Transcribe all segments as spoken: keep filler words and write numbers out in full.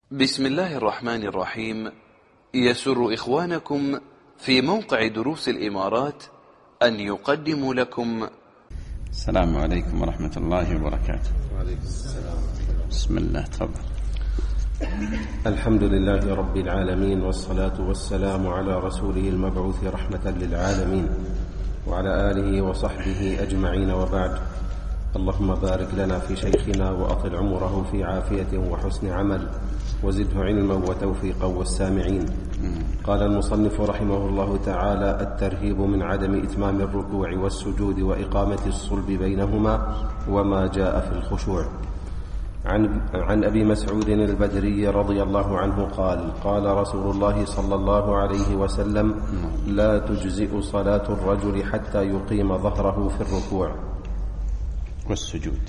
بسم الله الرحمن الرحيم. يسر إخوانكم في موقع دروس الإمارات أن يقدموا لكم. السلام عليكم ورحمة الله وبركاته. وعليكم السلام. بسم الله، تفضل. الحمد لله رب العالمين، والصلاة والسلام على رسوله المبعوث رحمة للعالمين وعلى آله وصحبه أجمعين، وبعد. اللهم بارك لنا في شيخنا وأطل عمره في عافية وحسن عمل، وزده علما وتوفيقا والسامعين. قال المصنف رحمه الله تعالى: الترهيب من عدم إتمام الركوع والسجود وإقامة الصلب بينهما وما جاء في الخشوع. عن, عن أبي مسعود البدري رضي الله عنه قال: قال رسول الله صلى الله عليه وسلم: لا تجزئ صلاة الرجل حتى يقيم ظهره في الركوع والسجود.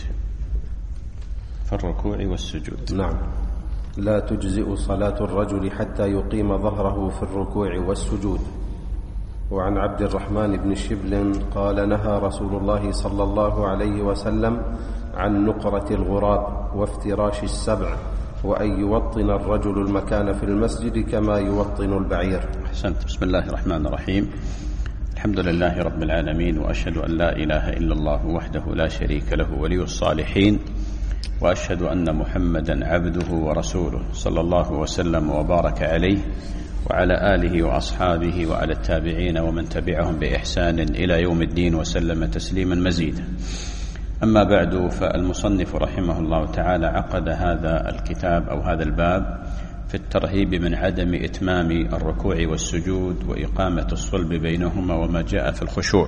في الركوع والسجود. نعم. لا تجزئ صلاة الرجل حتى يقيم ظهره في الركوع والسجود. وعن عبد الرحمن بن شبل قال: نهى رسول الله صلى الله عليه وسلم عن نقرة الغراب وافتراش السبع، وأن يوطن الرجل المكان في المسجد كما يوطن البعير. أحسنت. بسم الله الرحمن الرحيم. الحمد لله رب العالمين، وأشهد أن لا إله إلا الله وحده لا شريك له ولي الصالحين، وأشهد أن محمدا عبده ورسوله صلى الله وسلم وبارك عليه وعلى آله وأصحابه وعلى التابعين ومن تبعهم بإحسان إلى يوم الدين وسلم تسليما مزيدا. أما بعد، فالمصنف رحمه الله تعالى عقد هذا الكتاب أو هذا الباب في الترهيب من عدم إتمام الركوع والسجود وإقامة الصلب بينهما وما جاء في الخشوع.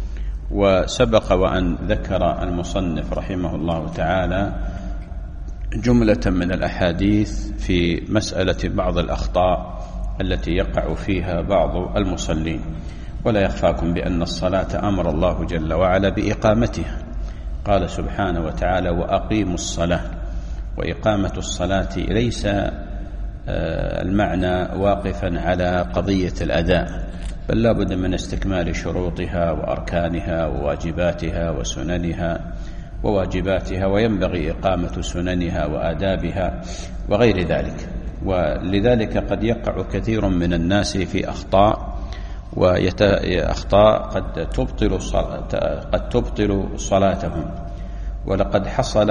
وسبق وأن ذكر المصنف رحمه الله تعالى جملة من الأحاديث في مسألة بعض الأخطاء التي يقع فيها بعض المصلين. ولا يخفاكم بأن الصلاة أمر الله جل وعلا بإقامتها، قال سبحانه وتعالى: وأقيموا الصلاة. وإقامة الصلاة ليس المعنى واقفا على قضية الأداء، بل لا بد من استكمال شروطها وأركانها وواجباتها وسننها وواجباتها، وينبغي إقامة سننها وآدابها وغير ذلك. ولذلك قد يقع كثير من الناس في أخطاء وأخطاء قد تبطل قد تبطل صلاتهم. ولقد حصل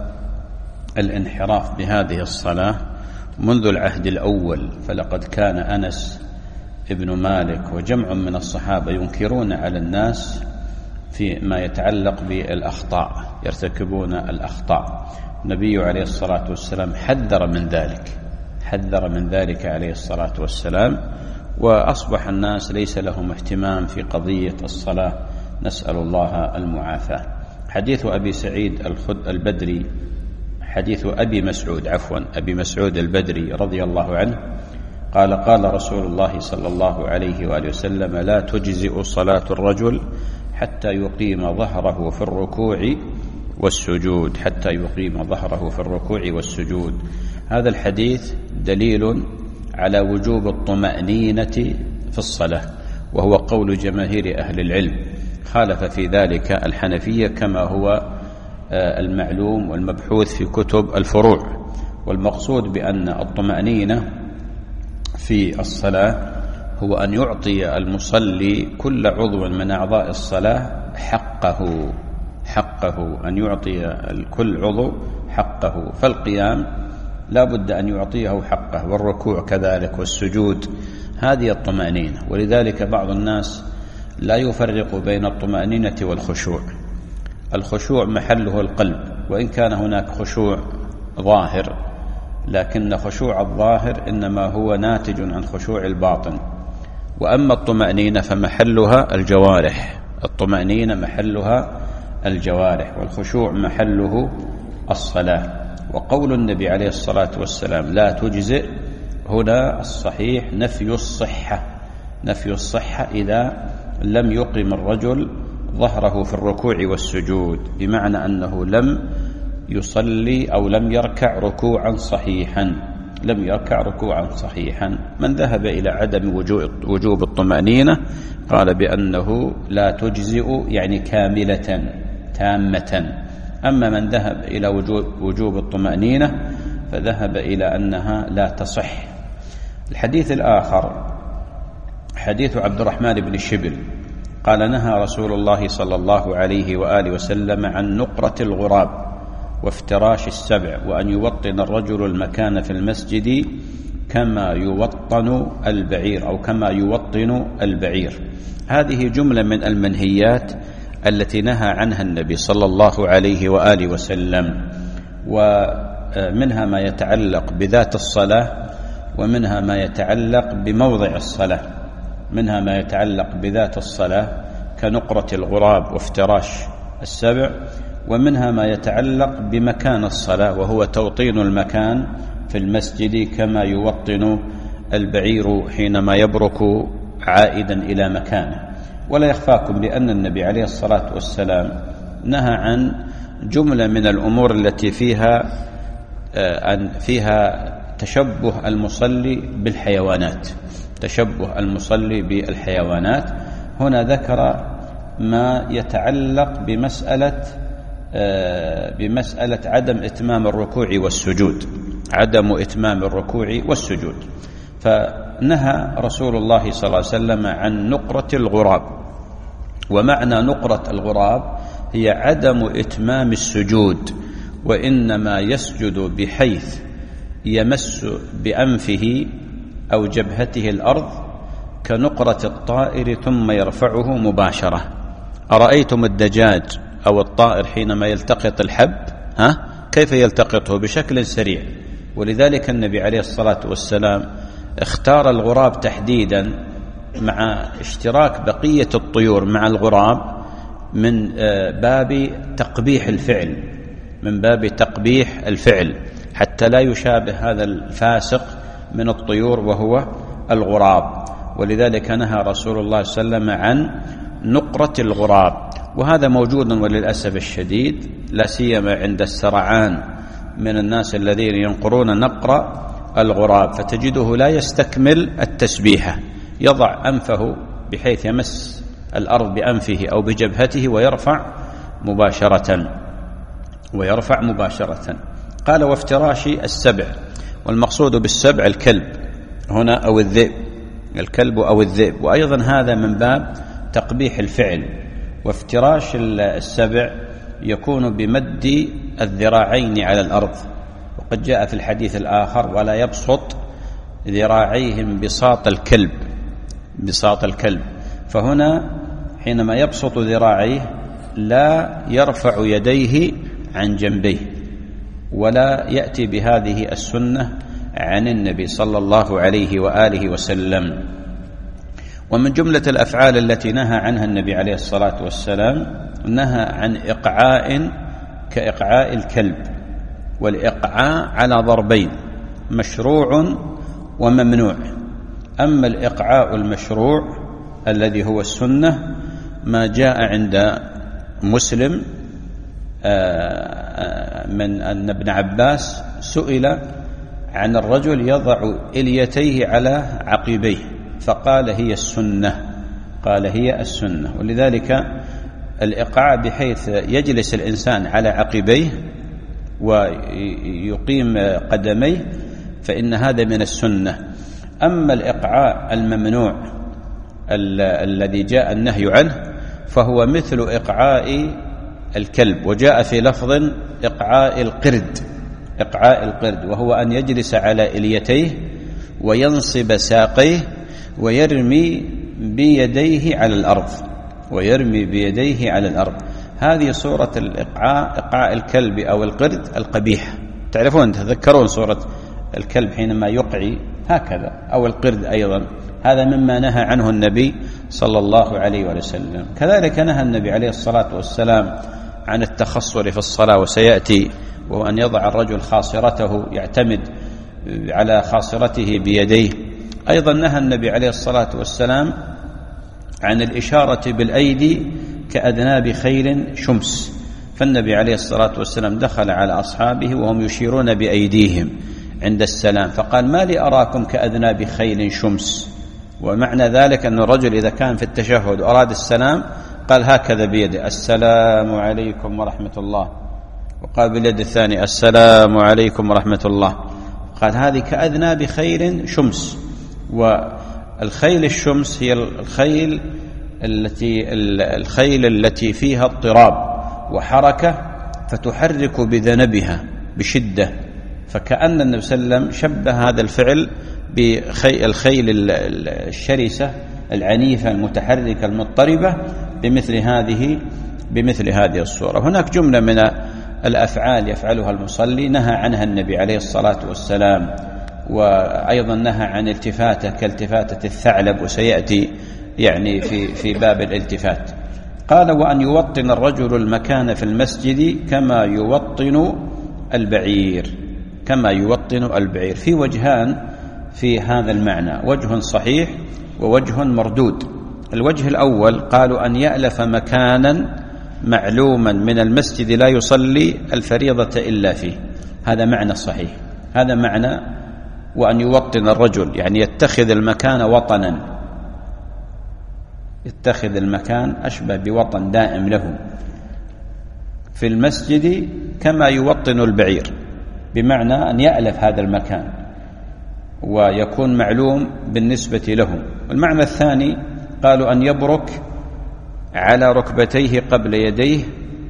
الانحراف بهذه الصلاة منذ العهد الأول، فلقد كان أنس ابن مالك وجمع من الصحابة ينكرون على الناس في ما يتعلق بالأخطاء، يرتكبون الأخطاء. النبي عليه الصلاة والسلام حذر من ذلك حذر من ذلك عليه الصلاة والسلام، وأصبح الناس ليس لهم اهتمام في قضية الصلاة، نسأل الله المعافاة. حديث أبي سعيد البدري حديث أبي مسعود عفوا أبي مسعود البدري رضي الله عنه قال: قال رسول الله صلى الله عليه وآله وسلم: لا تجزئ صلاة الرجل حتى يقيم ظهره في الركوع والسجود حتى يقيم ظهره في الركوع والسجود. هذا الحديث دليل على وجوب الطمأنينة في الصلاة، وهو قول جماهير أهل العلم. خالف في ذلك الحنفية كما هو المعلوم والمبحوث في كتب الفروع. والمقصود بأن الطمأنينة في الصلاة هو أن يعطي المصلي كل عضو من أعضاء الصلاة حقه حقه أن يعطي كل عضو حقه. فالقيام لا بد أن يعطيه حقه، والركوع كذلك، والسجود. هذه الطمأنينة. ولذلك بعض الناس لا يفرق بين الطمأنينة والخشوع. الخشوع محله القلب، وإن كان هناك خشوع ظاهر، لكن خشوع الظاهر إنما هو ناتج عن خشوع الباطن. وأما الطمأنينة فمحلها الجوارح الطمأنينة محلها الجوارح والخشوع محله الصلاة. وقول النبي عليه الصلاة والسلام لا تجزئ، هنا الصحيح نفي الصحة نفي الصحة إذا لم يقم الرجل ظهره في الركوع والسجود، بمعنى أنه لم يصلي أو لم يركع ركوعا صحيحا لم يركع ركوعا صحيحا. من ذهب إلى عدم وجوب الطمأنينة قال بأنه لا تجزئ، يعني كاملة تامة. أما من ذهب إلى وجوب, وجوب الطمأنينة فذهب إلى أنها لا تصح. الحديث الآخر حديث عبد الرحمن بن الشبل قال: نهى رسول الله صلى الله عليه وآله وسلم عن نقرة الغراب وافتراش السبع، وأن يوطن الرجل المكان في المسجد كما يوطن البعير أو كما يوطن البعير. هذه جملة من المنهيات التي نهى عنها النبي صلى الله عليه وآله وسلم، ومنها ما يتعلق بذات الصلاة، ومنها ما يتعلق بموضع الصلاة. منها ما يتعلق بذات الصلاة كنقرة الغراب وافتراش السبع، ومنها ما يتعلق بمكان الصلاة وهو توطين المكان في المسجد كما يوطن البعير حينما يبرك عائدا إلى مكانه. ولا يخفاكم بأن النبي عليه الصلاة والسلام نهى عن جملة من الأمور التي فيها فيها تشبه المصلي بالحيوانات تشبه المصلي بالحيوانات. هنا ذكر ما يتعلق بمسألة بمسألة عدم إتمام الركوع والسجود عدم إتمام الركوع والسجود فنهى رسول الله صلى الله عليه وسلم عن نقرة الغراب. ومعنى نقرة الغراب هي عدم إتمام السجود، وإنما يسجد بحيث يمس بأنفه أو جبهته الأرض كنقرة الطائر ثم يرفعه مباشرة. أرأيتم الدجاج أو الطائر حينما يلتقط الحب ها كيف يلتقطه؟ بشكل سريع. ولذلك النبي عليه الصلاة والسلام اختار الغراب تحديدا مع اشتراك بقية الطيور مع الغراب من باب تقبيح الفعل من باب تقبيح الفعل حتى لا يشابه هذا الفاسق من الطيور وهو الغراب. ولذلك نهى رسول الله صلى الله عليه وسلم عن نقرة الغراب، وهذا موجود وللأسف الشديد لا سيما عند السرعان من الناس الذين ينقرون نقر الغراب، فتجده لا يستكمل التسبيحة، يضع أنفه بحيث يمس الأرض بأنفه أو بجبهته ويرفع مباشرة ويرفع مباشرة. قال: وافتراش السبع، والمقصود بالسبع الكلب هنا أو الذئب، الكلب أو الذئب، وأيضا هذا من باب تقبيح الفعل. وافتراش السبع يكون بمد الذراعين على الأرض، وقد جاء في الحديث الآخر: ولا يبسط ذراعيهم بساط الكلب بساط الكلب. فهنا حينما يبسط ذراعيه لا يرفع يديه عن جنبيه، ولا يأتي بهذه السنة عن النبي صلى الله عليه وآله وسلم. ومن جملة الأفعال التي نهى عنها النبي عليه الصلاة والسلام نهى عن إقعاء كإقعاء الكلب. والإقعاء على ضربين: مشروع وممنوع. أما الإقعاء المشروع الذي هو السنة ما جاء عند مسلم من أن ابن عباس سئل عن الرجل يضع إليتيه على عقبيه فقال هي السنة قال هي السنة. ولذلك الإقعاء بحيث يجلس الإنسان على عقبيه ويقيم قدميه فإن هذا من السنة. أما الإقعاء الممنوع الذي جاء النهي عنه فهو مثل إقعاء الكلب، وجاء في لفظ إقعاء القرد إقعاء القرد وهو أن يجلس على إليتيه وينصب ساقيه ويرمي بيديه على الأرض ويرمي بيديه على الأرض. هذه صورة الإقعاء إقعاء الكلب أو القرد القبيح. تعرفون تذكرون صورة الكلب حينما يقعي هكذا أو القرد أيضا، هذا مما نهى عنه النبي صلى الله عليه وسلم. كذلك نهى النبي عليه الصلاة والسلام عن التخصر في الصلاة، وسيأتي وهو أن يضع الرجل خاصرته يعتمد على خاصرته بيديه. أيضا نهى النبي عليه الصلاة والسلام عن الإشارة بالأيدي كأذناب خيل شمس، فالنبي عليه الصلاة والسلام دخل على أصحابه وهم يشيرون بأيديهم عند السلام فقال: ما لي أراكم كأذناب خيل شمس. ومعنى ذلك أن الرجل إذا كان في التشهد أراد السلام قال هكذا بيده: السلام عليكم ورحمة الله، وقال باليد الثانية السلام عليكم ورحمة الله. قال هذه كأذناب خيل شمس. والخيل الشمس هي الخيل التي الخيل التي فيها اضطراب وحركة فتحرك بذنبها بشدة، فكأن النبي صلى الله عليه وسلم شبه هذا الفعل بالخيل الشرسة العنيفة المتحركة المضطربة بمثل هذه بمثل هذه الصورة. هناك جملة من الأفعال يفعلها المصلي نهى عنها النبي عليه الصلاة والسلام، وأيضا نهى عن التفاتة كالتفاتة الثعلب، وسيأتي يعني في في باب الالتفات. قال وأن يوطن الرجل المكان في المسجد كما يوطن البعير كما يوطن البعير. في وجهان في هذا المعنى، وجه صحيح ووجه مردود. الوجه الأول قالوا أن يألف مكانا معلوما من المسجد لا يصلي الفريضة إلا فيه، هذا معنى صحيح، هذا معنى وأن يوطن الرجل، يعني يتخذ المكان وطنا، يتخذ المكان أشبه بوطن دائم له في المسجد كما يوطن البعير، بمعنى أن يألف هذا المكان ويكون معلوم بالنسبة له. المعنى الثاني قالوا أن يبرك على ركبتيه قبل يديه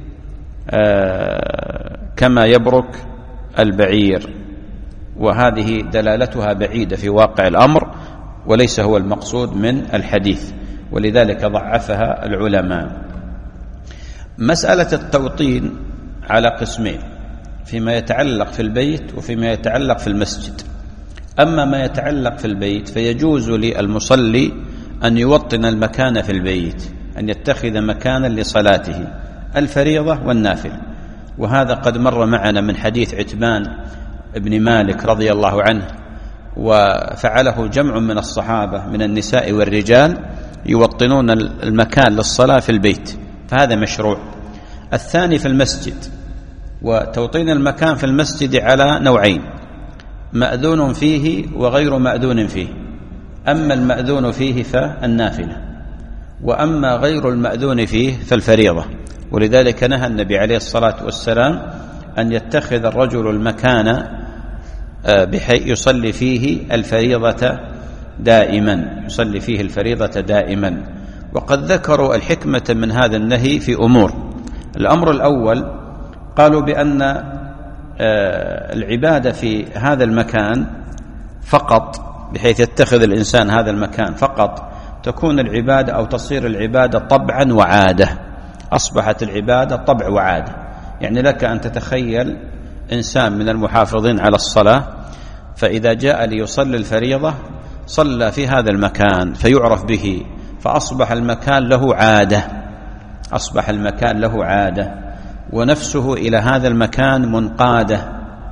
آه كما يبرك البعير، وهذه دلالتها بعيدة في واقع الأمر وليس هو المقصود من الحديث، ولذلك ضعفها العلماء. مسألة التوطين على قسمين، فيما يتعلق في البيت وفيما يتعلق في المسجد. أما ما يتعلق في البيت فيجوز للمصلي أن يوطن المكان في البيت، أن يتخذ مكانا لصلاته الفريضة والنافلة، وهذا قد مر معنا من حديث عتبان ابن مالك رضي الله عنه، وفعله جمع من الصحابة من النساء والرجال يوطنون المكان للصلاة في البيت، فهذا مشروع. الثاني في المسجد، وتوطين المكان في المسجد على نوعين، مأذون فيه وغير مأذون فيه. أما المأذون فيه فالنافلة، وأما غير المأذون فيه فالفريضة. ولذلك نهى النبي عليه الصلاة والسلام أن يتخذ الرجل المكان بحيث يصلي فيه الفريضة دائما يصلي فيه الفريضة دائما. وقد ذكروا الحكمة من هذا النهي في أمور. الأمر الأول قالوا بأن العبادة في هذا المكان فقط، بحيث يتخذ الإنسان هذا المكان فقط، تكون العبادة أو تصير العبادة طبعا وعادة، أصبحت العبادة طبع وعادة. يعني لك أن تتخيل إنسان من المحافظين على الصلاة، فإذا جاء ليصلي الفريضة صلى في هذا المكان فيعرف به، فأصبح المكان له عادة أصبح المكان له عادة ونفسه إلى هذا المكان منقادة،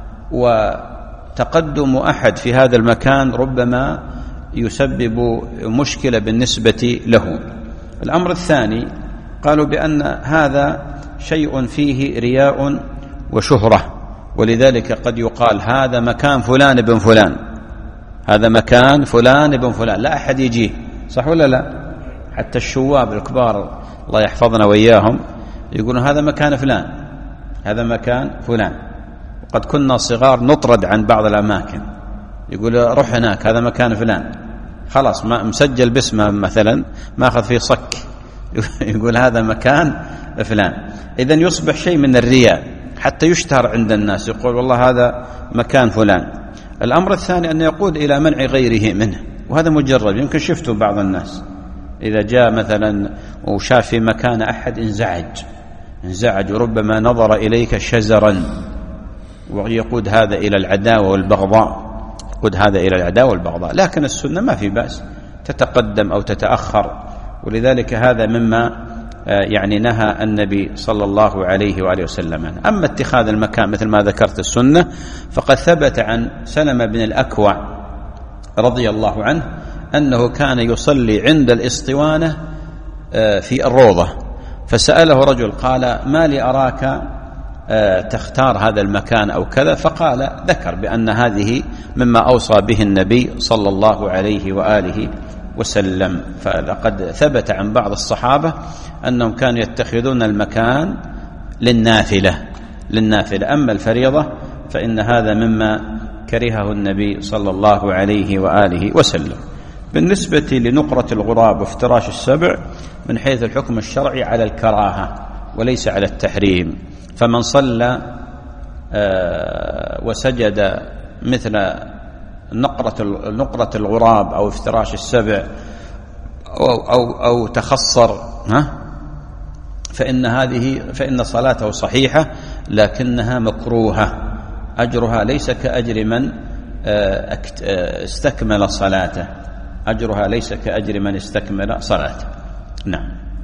وتقدم أحد في هذا المكان ربما يسبب مشكلة بالنسبة له. الأمر الثاني قالوا بأن هذا شيء فيه رياء وشهرة، ولذلك قد يقال هذا مكان فلان بن فلان، هذا مكان فلان بن فلان، لا أحد يجيه، صح ولا لا؟ حتى الشواب الكبار الله يحفظنا وإياهم يقولون هذا مكان فلان، هذا مكان فلان. وقد كنا صغار نطرد عن بعض الأماكن، يقول روح هناك هذا مكان فلان، خلاص ما مسجل باسمه مثلا ما أخذ فيه صك، يقول هذا مكان فلان. إذن يصبح شيء من الرياء حتى يشتهر عند الناس، يقول والله هذا مكان فلان. الأمر الثاني أن يقود إلى منع غيره منه، وهذا مجرد يمكن شفتوا بعض الناس إذا جاء مثلا وشاف في مكان أحد انزعج انزعج وربما نظر إليك شزرا، ويقود هذا إلى العداوة والبغضاء يقود هذا إلى العداوة والبغضاء. لكن السنة ما في بأس تتقدم أو تتأخر، ولذلك هذا مما يعني نهى النبي صلى الله عليه وآله وسلم عنه. أما اتخاذ المكان مثل ما ذكرت السنة فقد ثبت عن سلمة بن الأكوع رضي الله عنه أنه كان يصلي عند الإسطوانة في الروضة، فسأله رجل قال ما لي أراك تختار هذا المكان أو كذا، فقال ذكر بأن هذه مما أوصى به النبي صلى الله عليه وآله وسلم. فلقد ثبت عن بعض الصحابة أنهم كانوا يتخذون المكان للنافلة، للنافلة. أما الفريضة فإن هذا مما كرهه النبي صلى الله عليه وآله وسلم. بالنسبة لنقرة الغراب وافتراش السبع من حيث الحكم الشرعي على الكراهة وليس على التحريم، فمن صلى وسجد مثل نقرة نقرة الغراب أو افتراش السبع أو أو, أو تخصر ها فإن هذه فإن صلاته صحيحة لكنها مكروهة، أجرها ليس كأجر من استكمل صلاته، أجرها ليس كأجر من استكمل صلاته. نعم.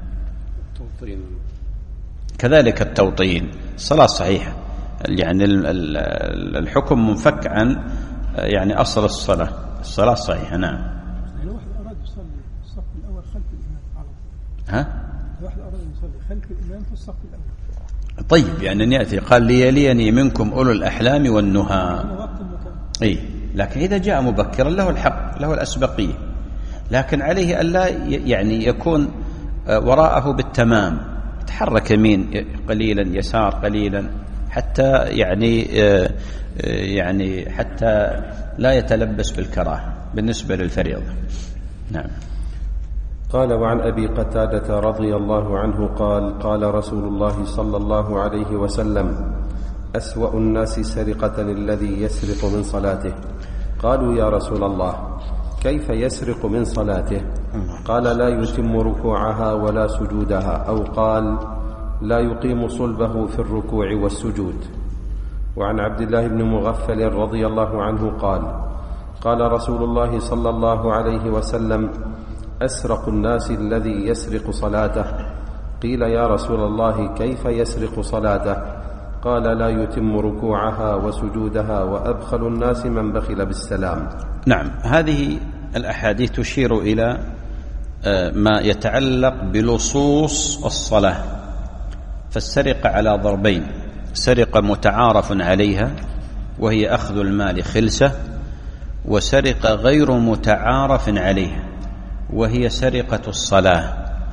كذلك التوطين الصلاة صحيحة، يعني الحكم منفك عن يعني أصل الصلاة، الصلاة صحيحة. نعم. يعني واحد أراد يصلي الصف الأول خلف الإمام على طول. ها؟ واحد أراد يصلي خلف الإمام في الصف الأول. طيب، يعني أن يأتي قال ليليني منكم أولو الأحلام والنهى. إيه، لكن إذا جاء مبكرا له الحق، له الأسبقية، لكن عليه ألا يعني يكون وراءه بالتمام، يتحرك يمين قليلا يسار قليلا حتى يعني يعني حتى لا يتلبس بالكراهة بالنسبة للفريضة. نعم. قال: وعن أبي قتادة رضي الله عنه قال: قال رسول الله صلى الله عليه وسلم: أسوأ الناس سرقة الذي يسرق من صلاته. قالوا: يا رسول الله، كيف يسرق من صلاته؟ قال: لا يتم ركوعها ولا سجودها، أو قال: لا يقيم صلبه في الركوع والسجود. وعن عبد الله بن مغفل رضي الله عنه قال: قال رسول الله صلى الله عليه وسلم: أسرق الناس الذي يسرق صلاته. قيل: يا رسول الله، كيف يسرق صلاته؟ قال: لا يتم ركوعها وسجودها، وأبخل الناس من بخل بالسلام. نعم. هذه الأحاديث تشير إلى ما يتعلق بلصوص الصلاة. فالسرقة على ضربين: سرقة متعارف عليها وهي أخذ المال خلسة، وسرقة غير متعارف عليها وهي سرقة الصلاة.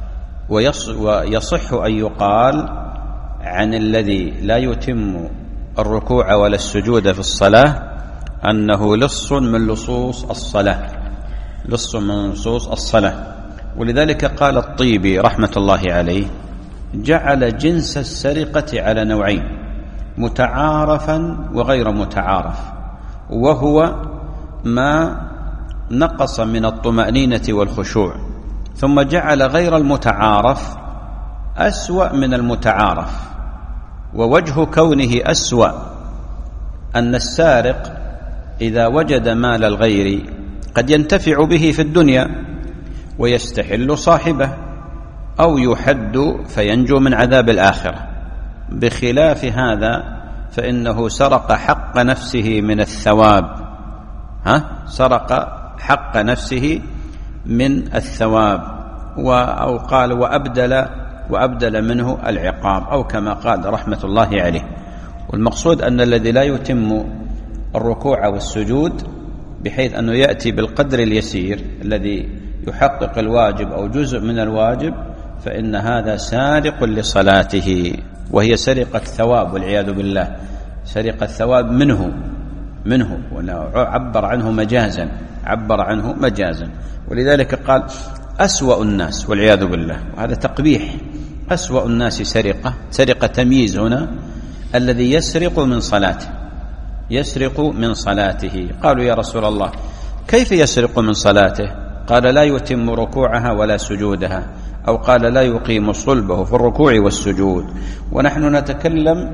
ويصح أن يقال عن الذي لا يتم الركوع ولا السجود في الصلاة أنه لص من لصوص الصلاة، لص من لصوص الصلاة. ولذلك قال الطيبي رحمة الله عليه: جعل جنس السرقة على نوعين: متعارفا وغير متعارف، وهو ما نقص من الطمأنينة والخشوع. ثم جعل غير المتعارف أسوأ من المتعارف. ووجه كونه أسوأ أن السارق إذا وجد مال الغير قد ينتفع به في الدنيا ويستحل صاحبه، أو يحد فينجو من عذاب الآخرة. بخلاف هذا فإنه سرق حق نفسه من الثواب، ها سرق حق نفسه من الثواب، أو قال وأبدل وأبدل منه العقاب، أو كما قال رحمة الله عليه. والمقصود أن الذي لا يتم الركوع والسجود بحيث أنه يأتي بالقدر اليسير الذي يحقق الواجب أو جزء من الواجب، فإن هذا سارق لصلاته، وهي سرقة ثواب والعياذ بالله، سرقة ثواب منه منه عبر عنه مجازا عبر عنه مجازا ولذلك قال أسوأ الناس والعياذ بالله، وهذا تقبيح. أسوأ الناس سرقة، سرقة تمييز هنا، الذي يسرق من صلاته، يسرق من صلاته. قالوا: يا رسول الله، كيف يسرق من صلاته؟ قال: لا يتم ركوعها ولا سجودها، أو قال: لا يقيم صلبه في الركوع والسجود. ونحن نتكلم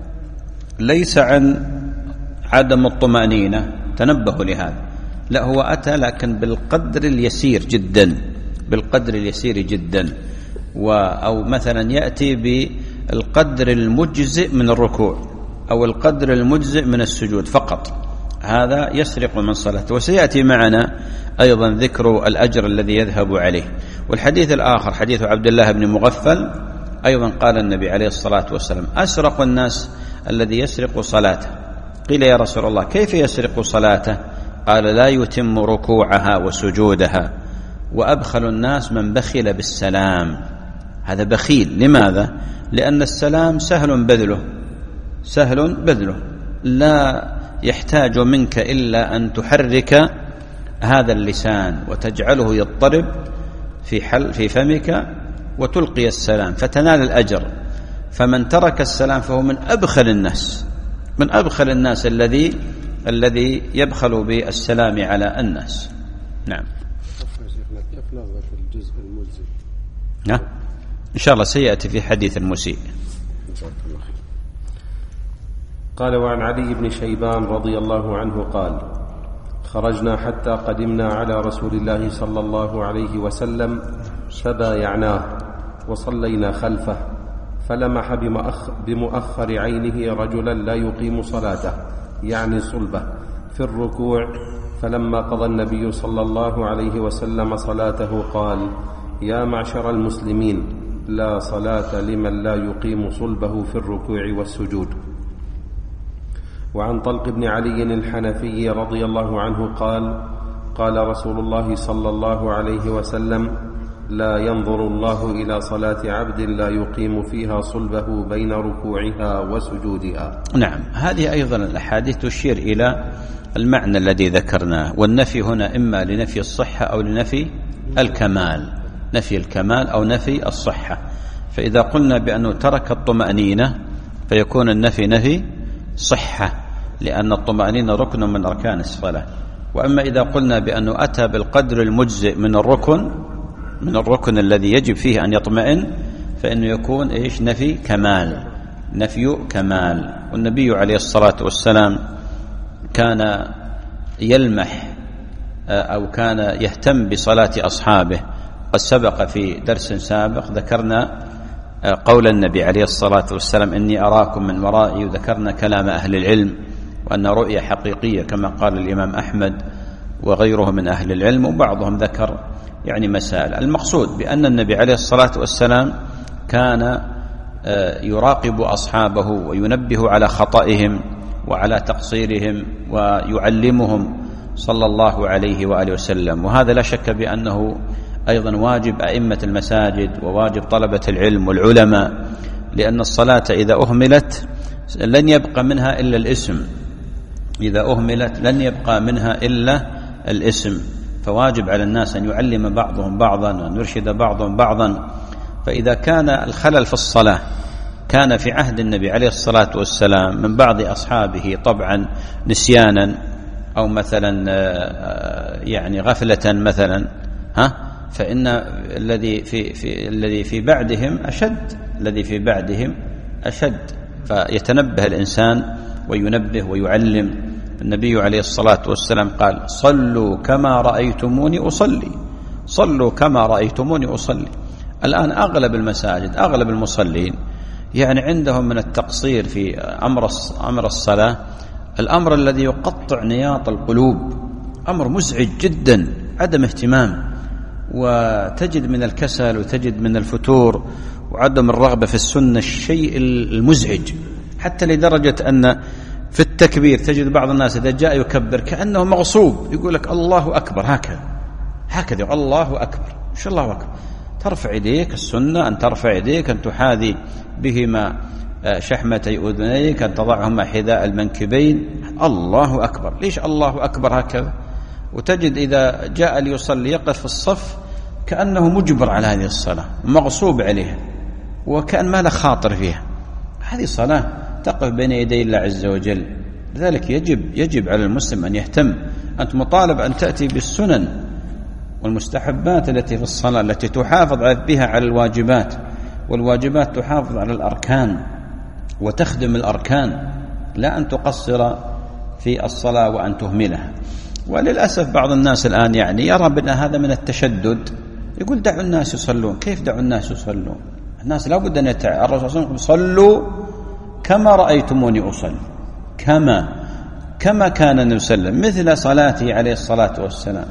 ليس عن عدم الطمأنينة، تنبهوا لهذا، لا، هو أتى لكن بالقدر اليسير جدا، بالقدر اليسير جدا، أو مثلا يأتي بالقدر المجزئ من الركوع أو القدر المجزئ من السجود فقط، هذا يسرق من صلاته. وسيأتي معنا أيضا ذكر الأجر الذي يذهب عليه. والحديث الآخر حديث عبد الله بن مغفل أيضا قال النبي عليه الصلاة والسلام: أسرق الناس الذي يسرق صلاته. قيل: يا رسول الله، كيف يسرق صلاته؟ قال: لا يتم ركوعها وسجودها، وأبخل الناس من بخل بالسلام. هذا بخيل. لماذا؟ لأن السلام سهل بذله، سهل بذله، لا يحتاج منك إلا أن تحرك هذا اللسان وتجعله يضطرب في حل في فمك وتلقي السلام فتنال الأجر. فمن ترك السلام فهو من أبخل الناس، من أبخل الناس الذي الذي يبخل بالسلام على الناس. نعم. كيف نظرة الجزء الملزم؟ نعم إن شاء الله سيأتي في حديث المسيء. قال: وعن علي بن شيبان رضي الله عنه قال: خرجنا حتى قدمنا على رسول الله صلى الله عليه وسلم فبايعناه وصلينا خلفه، فلمح بمؤخر عينه رجلا لا يقيم صلاته يعني صلبه في الركوع، فلما قضى النبي صلى الله عليه وسلم صلاته قال: يا معشر المسلمين، لا صلاة لمن لا يقيم صلبه في الركوع والسجود. وعن طلق بن علي الحنفي رضي الله عنه قال: قال رسول الله صلى الله عليه وسلم: لا ينظر الله إلى صلاة عبد لا يقيم فيها صلبه بين ركوعها وسجودها. نعم، هذه أيضا الأحاديث تشير إلى المعنى الذي ذكرناه، والنفي هنا إما لنفي الصحة أو لنفي الكمال، نفي الكمال أو نفي الصحة. فإذا قلنا بأنه ترك الطمأنينة فيكون النفي نفي صحة، لأن الطمأنينة ركن من أركان الصلاة. وأما إذا قلنا بأنه أتى بالقدر المجزئ من الركن من الركن الذي يجب فيه أن يطمئن، فإنه يكون إيش؟ نفي كمال، نفي كمال. والنبي عليه الصلاة والسلام كان يلمح أو كان يهتم بصلاة أصحابه. قد سبق في درس سابق ذكرنا قول النبي عليه الصلاة والسلام: إني أراكم من ورائي، وذكرنا كلام أهل العلم وأن رؤية حقيقية كما قال الإمام أحمد وغيره من أهل العلم، وبعضهم ذكر يعني مسائل. المقصود بأن النبي عليه الصلاة والسلام كان يراقب أصحابه وينبه على خطئهم وعلى تقصيرهم ويعلمهم صلى الله عليه وآله وسلم. وهذا لا شك بأنه أيضا واجب أئمة المساجد وواجب طلبة العلم والعلماء، لأن الصلاة إذا أهملت لن يبقى منها إلا الاسم، إذا أهملت لن يبقى منها إلا الاسم. فواجب على الناس أن يعلم بعضهم بعضا وأن يرشد بعضهم بعضا. فإذا كان الخلل في الصلاة كان في عهد النبي عليه الصلاة والسلام من بعض أصحابه طبعا نسيانا أو مثلا يعني غفلة مثلا، ها فإن الذي في في الذي في بعدهم أشد، الذي في بعدهم أشد. فيتنبه الإنسان وينبه ويعلم. النبي عليه الصلاة والسلام قال: صلوا كما رأيتموني أصلي، صلوا كما رأيتموني أصلي. الآن أغلب المساجد أغلب المصلين يعني عندهم من التقصير في أمر أمر الصلاة الأمر الذي يقطع نياط القلوب، أمر مزعج جدا، عدم اهتمام، وتجد من الكسل وتجد من الفتور وعدم الرغبة في السنة الشيء المزعج، حتى لدرجة أن في التكبير تجد بعض الناس إذا جاء يكبر كأنه مغصوب، يقول لك الله أكبر هكذا هكذا الله أكبر. إن شاء الله أكبر، ترفع يديك، السنة أن ترفع يديك، أن تحاذي بهما شحمتي أذنيك، أن تضعهما حذاء المنكبين. الله أكبر، ليش الله أكبر هكذا؟ وتجد إذا جاء ليصلي يقف في الصف كأنه مجبر على هذه الصلاة، مغصوب عليها، وكأن ما له خاطر فيها. هذه صلاة تقف بين يدي الله عز وجل. لذلك يجب يجب على المسلم أن يهتم. أنت مطالب أن تأتي بالسنن والمستحبات التي في الصلاة، التي تحافظ بها على الواجبات، والواجبات تحافظ على الأركان وتخدم الأركان، لا أن تقصر في الصلاة وأن تهملها. وللأسف بعض الناس الآن يعني يرى بأن هذا من التشدد، يقول دعوا الناس يصلون. كيف دعوا الناس يصلون؟ الناس لا بد أن يتع... الرسول صلى الله عليه وسلم صلوا كما رأيتموني أصلي، كما كما كان النبي صلى الله عليه وسلم، مثل صلاته عليه الصلاة والسلام.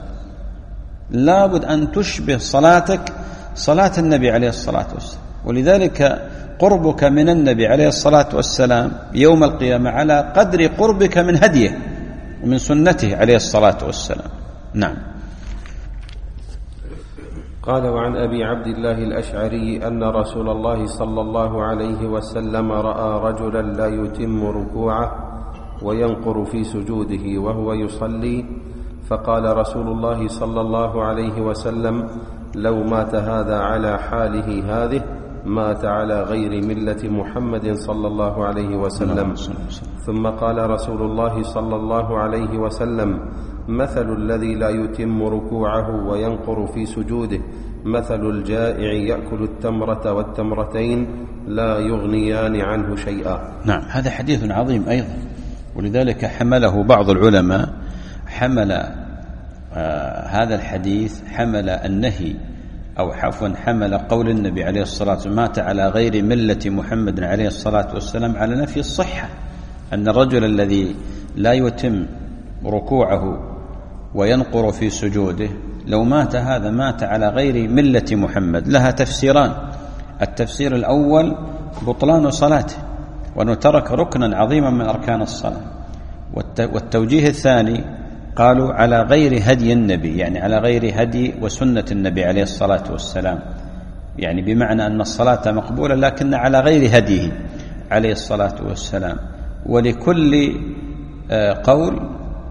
لا بد أن تشبه صلاتك صلاة النبي عليه الصلاة والسلام. ولذلك قربك من النبي عليه الصلاة والسلام يوم القيامة على قدر قربك من هديه ومن سنته عليه الصلاة والسلام. نعم. قال: وعن أبي عبد الله الأشعري أن رسول الله صلى الله عليه وسلم رأى رجلا لا يتم ركوعه وينقر في سجوده وهو يصلي، فقال رسول الله صلى الله عليه وسلم: لو مات هذا على حاله هذه مات على غير ملة محمد صلى الله عليه وسلم. ثم قال رسول الله صلى الله عليه وسلم: مثل الذي لا يتم ركوعه وينقر في سجوده مثل الجائع يأكل التمرة والتمرتين لا يغنيان عنه شيئا. نعم، هذا حديث عظيم أيضا، ولذلك حمله بعض العلماء، حمل آه هذا الحديث حمل النهي أو عفوا حمل قول النبي عليه الصلاة والسلام: مات على غير ملة محمد عليه الصلاة والسلام، على نفي الصحة، أن الرجل الذي لا يتم ركوعه وينقر في سجوده لو مات هذا مات على غير ملة محمد. لها تفسيران: التفسير الأول بطلان صلاته، وأنه ترك ركنا عظيما من أركان الصلاة، والتوجيه الثاني قالوا على غير هدي النبي، يعني على غير هدي وسنة النبي عليه الصلاة والسلام، يعني بمعنى أن الصلاة مقبولة لكن على غير هديه عليه الصلاة والسلام. ولكل قول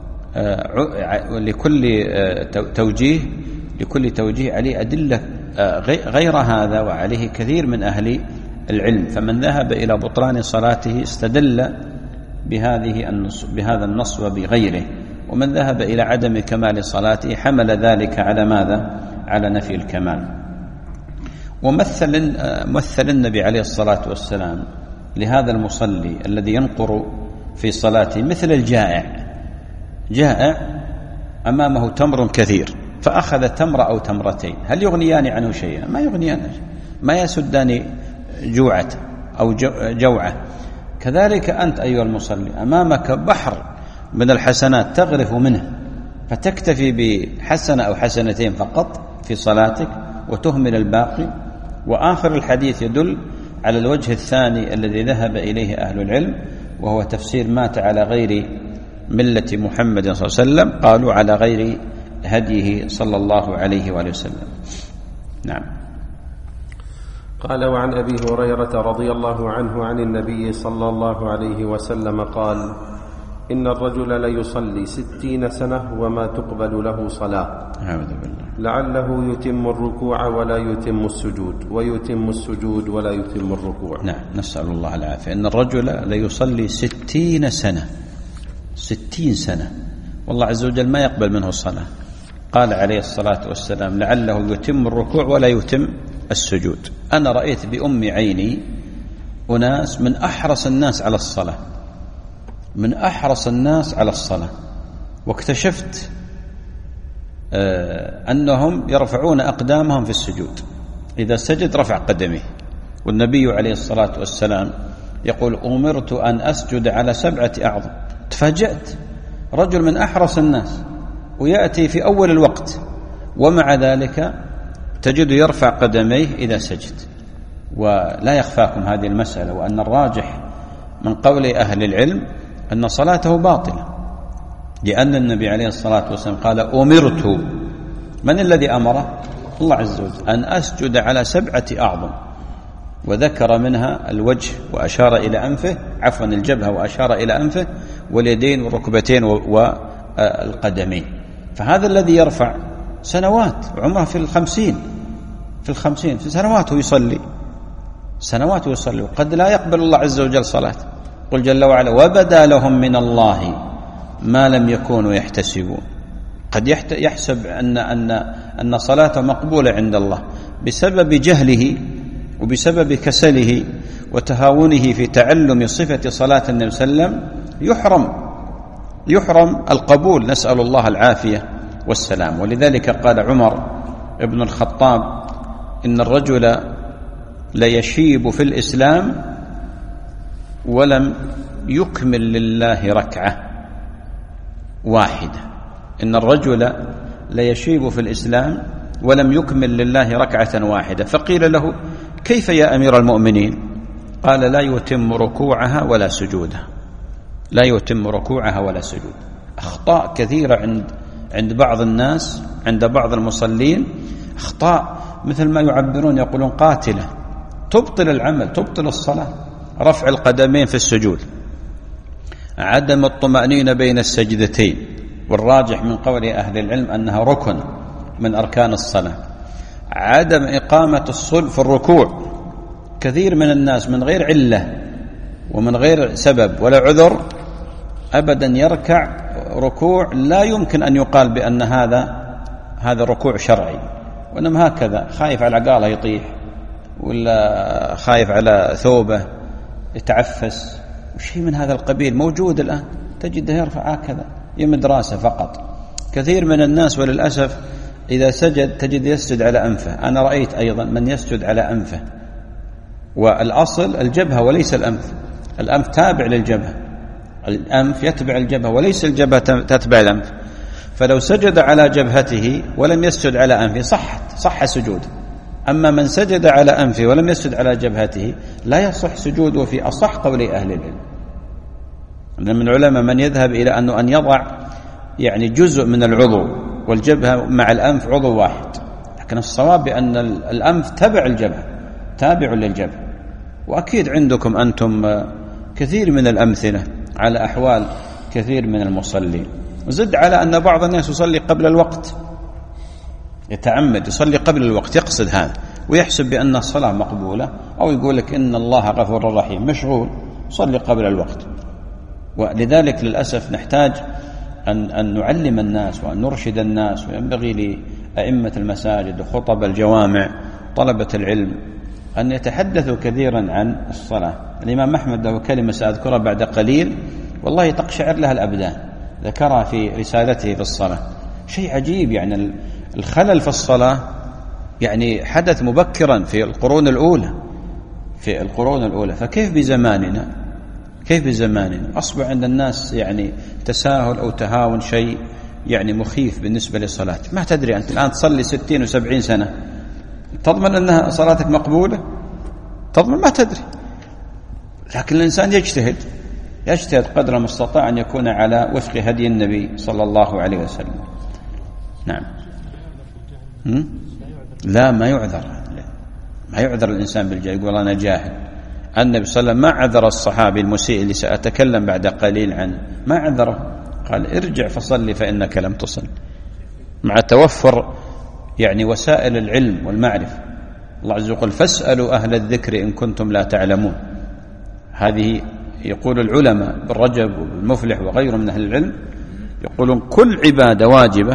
ولكل توجيه لكل توجيه عليه أدلة غير هذا، وعليه كثير من أهل العلم. فمن ذهب إلى بطلان صلاته استدل بهذه النص بهذا النص وبغيره، ومن ذهب إلى عدم كمال صلاته حمل ذلك على ماذا؟ على نفي الكمال. ومثل مثل النبي عليه الصلاة والسلام لهذا المصلي الذي ينقر في صلاته مثل الجائع، جائع أمامه تمر كثير فأخذ تمر أو تمرتين، هل يغنيان عنه شيئا؟ ما يغنيان، ما يسدان جوعة أو جوعة. كذلك أنت أيها المصلي أمامك بحر من الحسنات تغرف منه، فتكتفي بحسنة أو حسنتين فقط في صلاتك وتهمل الباقي. وآخر الحديث يدل على الوجه الثاني الذي ذهب إليه أهل العلم، وهو تفسير مات على غير ملة محمد صلى الله عليه وسلم، قالوا على غير هديه صلى الله عليه وآله وسلم. نعم. قال: وعن أبي هريرة رضي الله عنه عن النبي صلى الله عليه وسلم قال: إن الرجل ليصلي ستين سنة وما تقبل له صلاة، لعله يتم الركوع ولا يتم السجود، ويتم السجود ولا يتم الركوع. نعم، نسأل الله العافية. إن الرجل ليصلي ستين سنة، ستين سنة والله عز وجل ما يقبل منه الصلاة. قال عليه الصلاة والسلام: لعله يتم الركوع ولا يتم السجود. أنا رأيت بأم عيني أناس من أحرص الناس على الصلاة، من أحرص الناس على الصلاة، واكتشفت آه أنهم يرفعون أقدامهم في السجود، إذا سجد رفع قدمه. والنبي عليه الصلاة والسلام يقول: أمرت أن أسجد على سبعة أعظم. تفاجأت، رجل من أحرص الناس ويأتي في أول الوقت، ومع ذلك تجد يرفع قدميه إذا سجد. ولا يخفاكم هذه المسألة، وأن الراجح من قول أهل العلم أن صلاته باطلة، لأن النبي عليه الصلاة والسلام قال: أمرت. من الذي أمره؟ الله عز وجل، أن أسجد على سبعة أعظم، وذكر منها الوجه وأشار إلى أنفه، عفوا الجبهة وأشار إلى أنفه، واليدين والركبتين والقدمين. فهذا الذي يرفع سنوات، عمره في الخمسين في الخمسين في سنوات يصلي سنوات يصلي وقد لا يقبل الله عز وجل صلاة. قل جل وعلا: وبدا لهم من الله ما لم يكونوا يحتسبون. قد يحسب أن, أن, أن صلاة مقبولة عند الله بسبب جهله وبسبب كسله وتهاونه في تعلم صفة صلاة النبي صلى الله عليه وسلم، يحرم يحرم القبول، نسأل الله العافية والسلام. ولذلك قال عمر ابن الخطاب: إن الرجل ليشيب في الإسلام ولم يكمل لله ركعة واحدة. إن الرجل ليشيب في الإسلام ولم يكمل لله ركعة واحدة. فقيل له: كيف يا أمير المؤمنين؟ قال: لا يتم ركوعها ولا سجودها، لا يتم ركوعها ولا سجود. أخطاء كثيرة عند عند بعض الناس، عند بعض المصلين، أخطاء مثل ما يعبرون يقولون قاتلة، تبطل العمل، تبطل الصلاة. رفع القدمين في السجود، عدم الطمأنينة بين السجدتين، والراجح من قول أهل العلم أنها ركن من أركان الصلاة. عدم إقامة الصلب في الركوع، كثير من الناس من غير علة ومن غير سبب ولا عذر أبدا يركع ركوع لا يمكن أن يقال بأن هذا هذا ركوع شرعي، وإنما هكذا خايف على عقاله يطيح، ولا خايف على ثوبه يتعفس، وشيء من هذا القبيل موجود الآن، تجده يرفع هكذا يمد راسه فقط. كثير من الناس وللأسف إذا سجد تجد يسجد على أنفه. أنا رأيت أيضا من يسجد على أنفه، والأصل الجبهة وليس الأنف، الأنف تابع للجبهة، الأنف يتبع الجبهة وليس الجبهة تتبع الأنف. فلو سجد على جبهته ولم يسجد على أنفه صحت صح سجوده. أما من سجد على أنفه ولم يسجد على جبهته لا يصح سجوده في أصح قولي أهل العلم. من العلماء من يذهب إلى أنه أن يضع يعني جزء من العضو والجبهة مع الأنف عضو واحد، لكن الصواب بأن الأنف تبع الجبهة، تابع للجبهة. وأكيد عندكم أنتم كثير من الأمثلة على أحوال كثير من المصلين. وزد على أن بعض الناس يصلي قبل الوقت، يتعمد يصلي قبل الوقت، يقصد هذا ويحسب بأن الصلاة مقبولة، أو يقول لك إن الله غفور رحيم، مشغول، صلي قبل الوقت. ولذلك للأسف نحتاج أن, أن نعلم الناس وأن نرشد الناس، وينبغي لأئمة المساجد وخطب الجوامع طلبة العلم أن يتحدثوا كثيرا عن الصلاة. الإمام أحمد له كلمة سأذكرها بعد قليل والله تقشعر لها الأبدان، ذكرها في رسالته في الصلاة، شيء عجيب. يعني الخلل في الصلاة يعني حدث مبكرا في القرون الأولى في القرون الأولى فكيف بزماننا؟ كيف بزماننا أصبح عند الناس يعني تساهل أو تهاون، شيء يعني مخيف بالنسبة للصلاة. ما تدري أنت الآن تصلي ستين وسبعين سنة، تضمن أنها صلاتك مقبولة؟ تضمن؟ ما تدري. لكن الإنسان يجتهد يجتهد قدر ما استطاع أن يكون على وفق هدي النبي صلى الله عليه وسلم. نعم. هم؟ لا ما يعذر، ما يعذر الإنسان بالجهل، يقول أنا جاهل. النبي صلى الله عليه وسلم ما عذر الصحابي المسيء اللي سأتكلم بعد قليل عنه، ما عذره، قال ارجع فصلي فإنك لم تصل، مع توفر يعني وسائل العلم والمعرفة. الله عز وجل فاسألوا أهل الذكر إن كنتم لا تعلمون. هذه يقول العلماء بالرجب والمفلح وغيرهم من أهل العلم، يقولون كل عبادة واجبة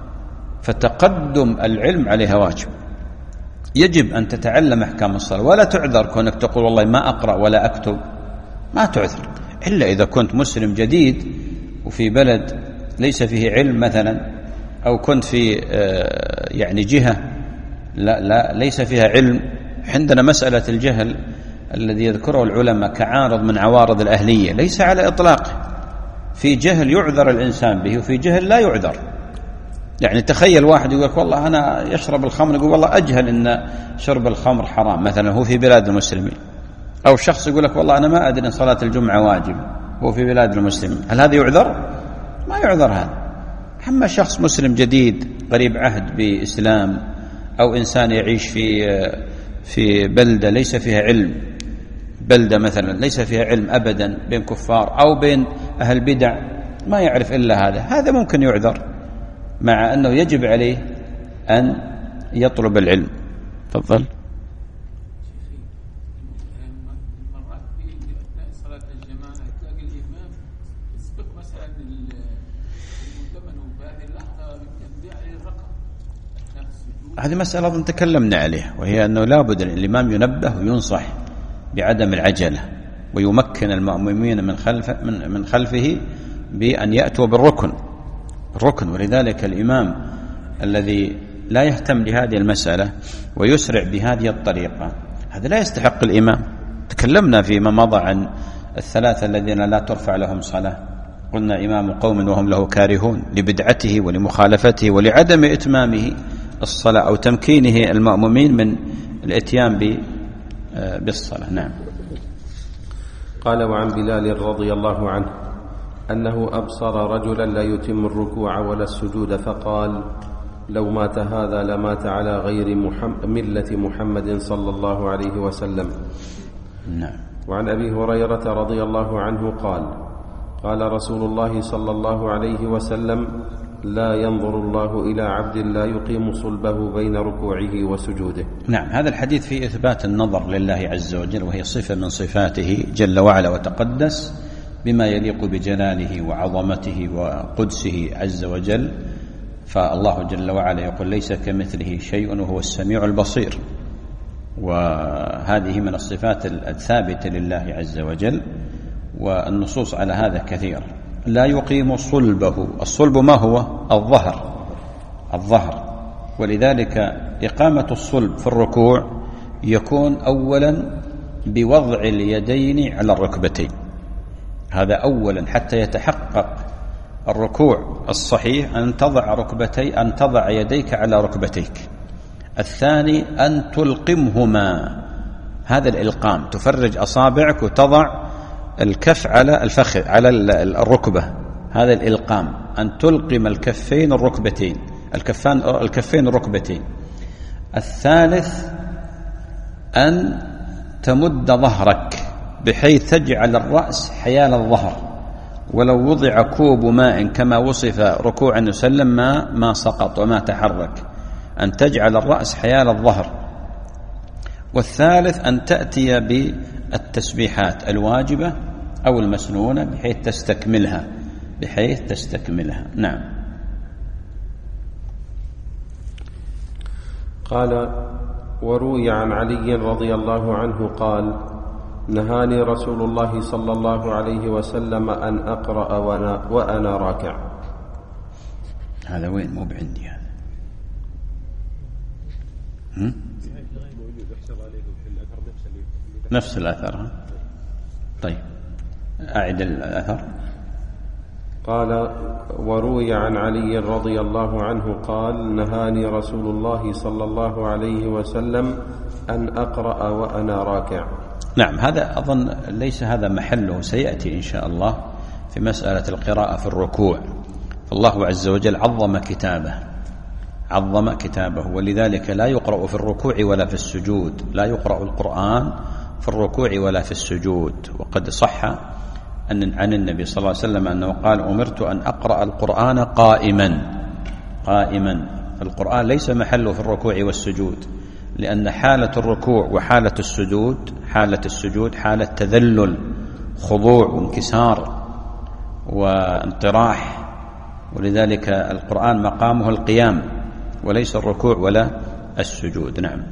فتقدم العلم عليها واجب. يجب أن تتعلم أحكام الصلاة، ولا تعذر كونك تقول والله ما أقرأ ولا أكتب، ما تعذر إلا إذا كنت مسلم جديد وفي بلد ليس فيه علم مثلا، أو كنت في يعني جهة لا, لا ليس فيها علم. عندنا مسألة الجهل الذي يذكره العلماء كعارض من عوارض الأهلية ليس على إطلاقه، في جهل يعذر الإنسان به وفي جهل لا يعذر. يعني تخيل واحد يقول والله أنا يشرب الخمر، يقول والله أجهل إن شرب الخمر حرام مثلا، هو في بلاد المسلمين. أو شخص يقول لك والله أنا ما أدري إن صلاة الجمعة واجب، هو في بلاد المسلمين. هل هذا يعذر؟ ما يعذر هذا. أما شخص مسلم جديد قريب عهد بإسلام، أو إنسان يعيش في في بلدة ليس فيها علم، بلدة مثلا ليس فيها علم أبدا، بين كفار أو بين أهل بدع ما يعرف إلا هذا، هذا ممكن يعذر، مع أنه يجب عليه أن يطلب العلم. تفضل. هذه مسألة أظن تكلمنا عليها، وهي أنه لا بد الإمام ينبه وينصح بعدم العجلة، ويمكن المأمومين من خلفه من من خلفه بأن يأتوا بالركن الركن ولذلك الإمام الذي لا يهتم بهذه المسألة ويسرع بهذه الطريقة هذا لا يستحق الإمام. تكلمنا فيما مضى عن الثلاثة الذين لا ترفع لهم صلاة، قلنا إمام قوم وهم له كارهون لبدعته ولمخالفته ولعدم إتمامه الصلاة أو تمكينه المأمومين من الاتيان بالصلاة. نعم. قال وعن بلال رضي الله عنه أنه أبصر رجلا لا يتم الركوع ولا السجود فقال لو مات هذا لمات على غير محمد ملة محمد صلى الله عليه وسلم. نعم. وعن أبي هريرة رضي الله عنه قال قال رسول الله صلى الله عليه وسلم لا ينظر الله إلى عبد لا يقيم صلبه بين ركوعه وسجوده. نعم، هذا الحديث في إثبات النظر لله عز وجل، وهي صفة من صفاته جل وعلا وتقدس بما يليق بجلاله وعظمته وقدسه عز وجل. فالله جل وعلا يقول ليس كمثله شيء وهو السميع البصير، وهذه من الصفات الثابتة لله عز وجل، والنصوص على هذا كثير. لا يقيم صلبه، الصلب ما هو؟ الظهر، الظهر. ولذلك إقامة الصلب في الركوع يكون أولا بوضع اليدين على الركبتين، هذا أولا حتى يتحقق الركوع الصحيح، أن تضع ركبتي أن تضع يديك على ركبتيك. الثاني أن تلقمهما، هذا الإلقام، تفرج أصابعك وتضع الكف على الفخذ على الركبة، هذا الإلقام، أن تلقم الكفين الركبتين الكفان الكفين الركبتين. الثالث أن تمد ظهرك بحيث تجعل الرأس حيال الظهر، ولو وضع كوب ماء كما وصف ركوع وسلم ما ما سقط وما تحرك، أن تجعل الرأس حيال الظهر. والثالث أن تأتي بالتسبيحات الواجبة أو المسنونة بحيث تستكملها بحيث تستكملها نعم. قال وروي عن علي رضي الله عنه قال نهاني رسول الله صلى الله عليه وسلم أن أقرأ وأنا, وأنا راكع. هذا وين؟ مو بعندي هذا. هم؟ نفس الأثر. طيب أعد الأثر. قال وروي عن علي رضي الله عنه قال نهاني رسول الله صلى الله عليه وسلم أن أقرأ وأنا راكع. نعم، هذا أظن ليس هذا محله، سيأتي إن شاء الله في مسألة القراءة في الركوع. فالله عز وجل عظم كتابه عظم كتابه ولذلك لا يقرأ في الركوع ولا في السجود، لا يقرأ القرآن في الركوع ولا في السجود. وقد صح أن عن النبي صلى الله عليه وسلم أنه قال أمرت أن أقرأ القرآن قائما قائما. القرآن ليس محله في الركوع والسجود، لأن حالة الركوع وحالة السجود حالة السجود حالة تذلل، خضوع وانكسار وانطراح، ولذلك القرآن مقامه القيام وليس الركوع ولا السجود. نعم.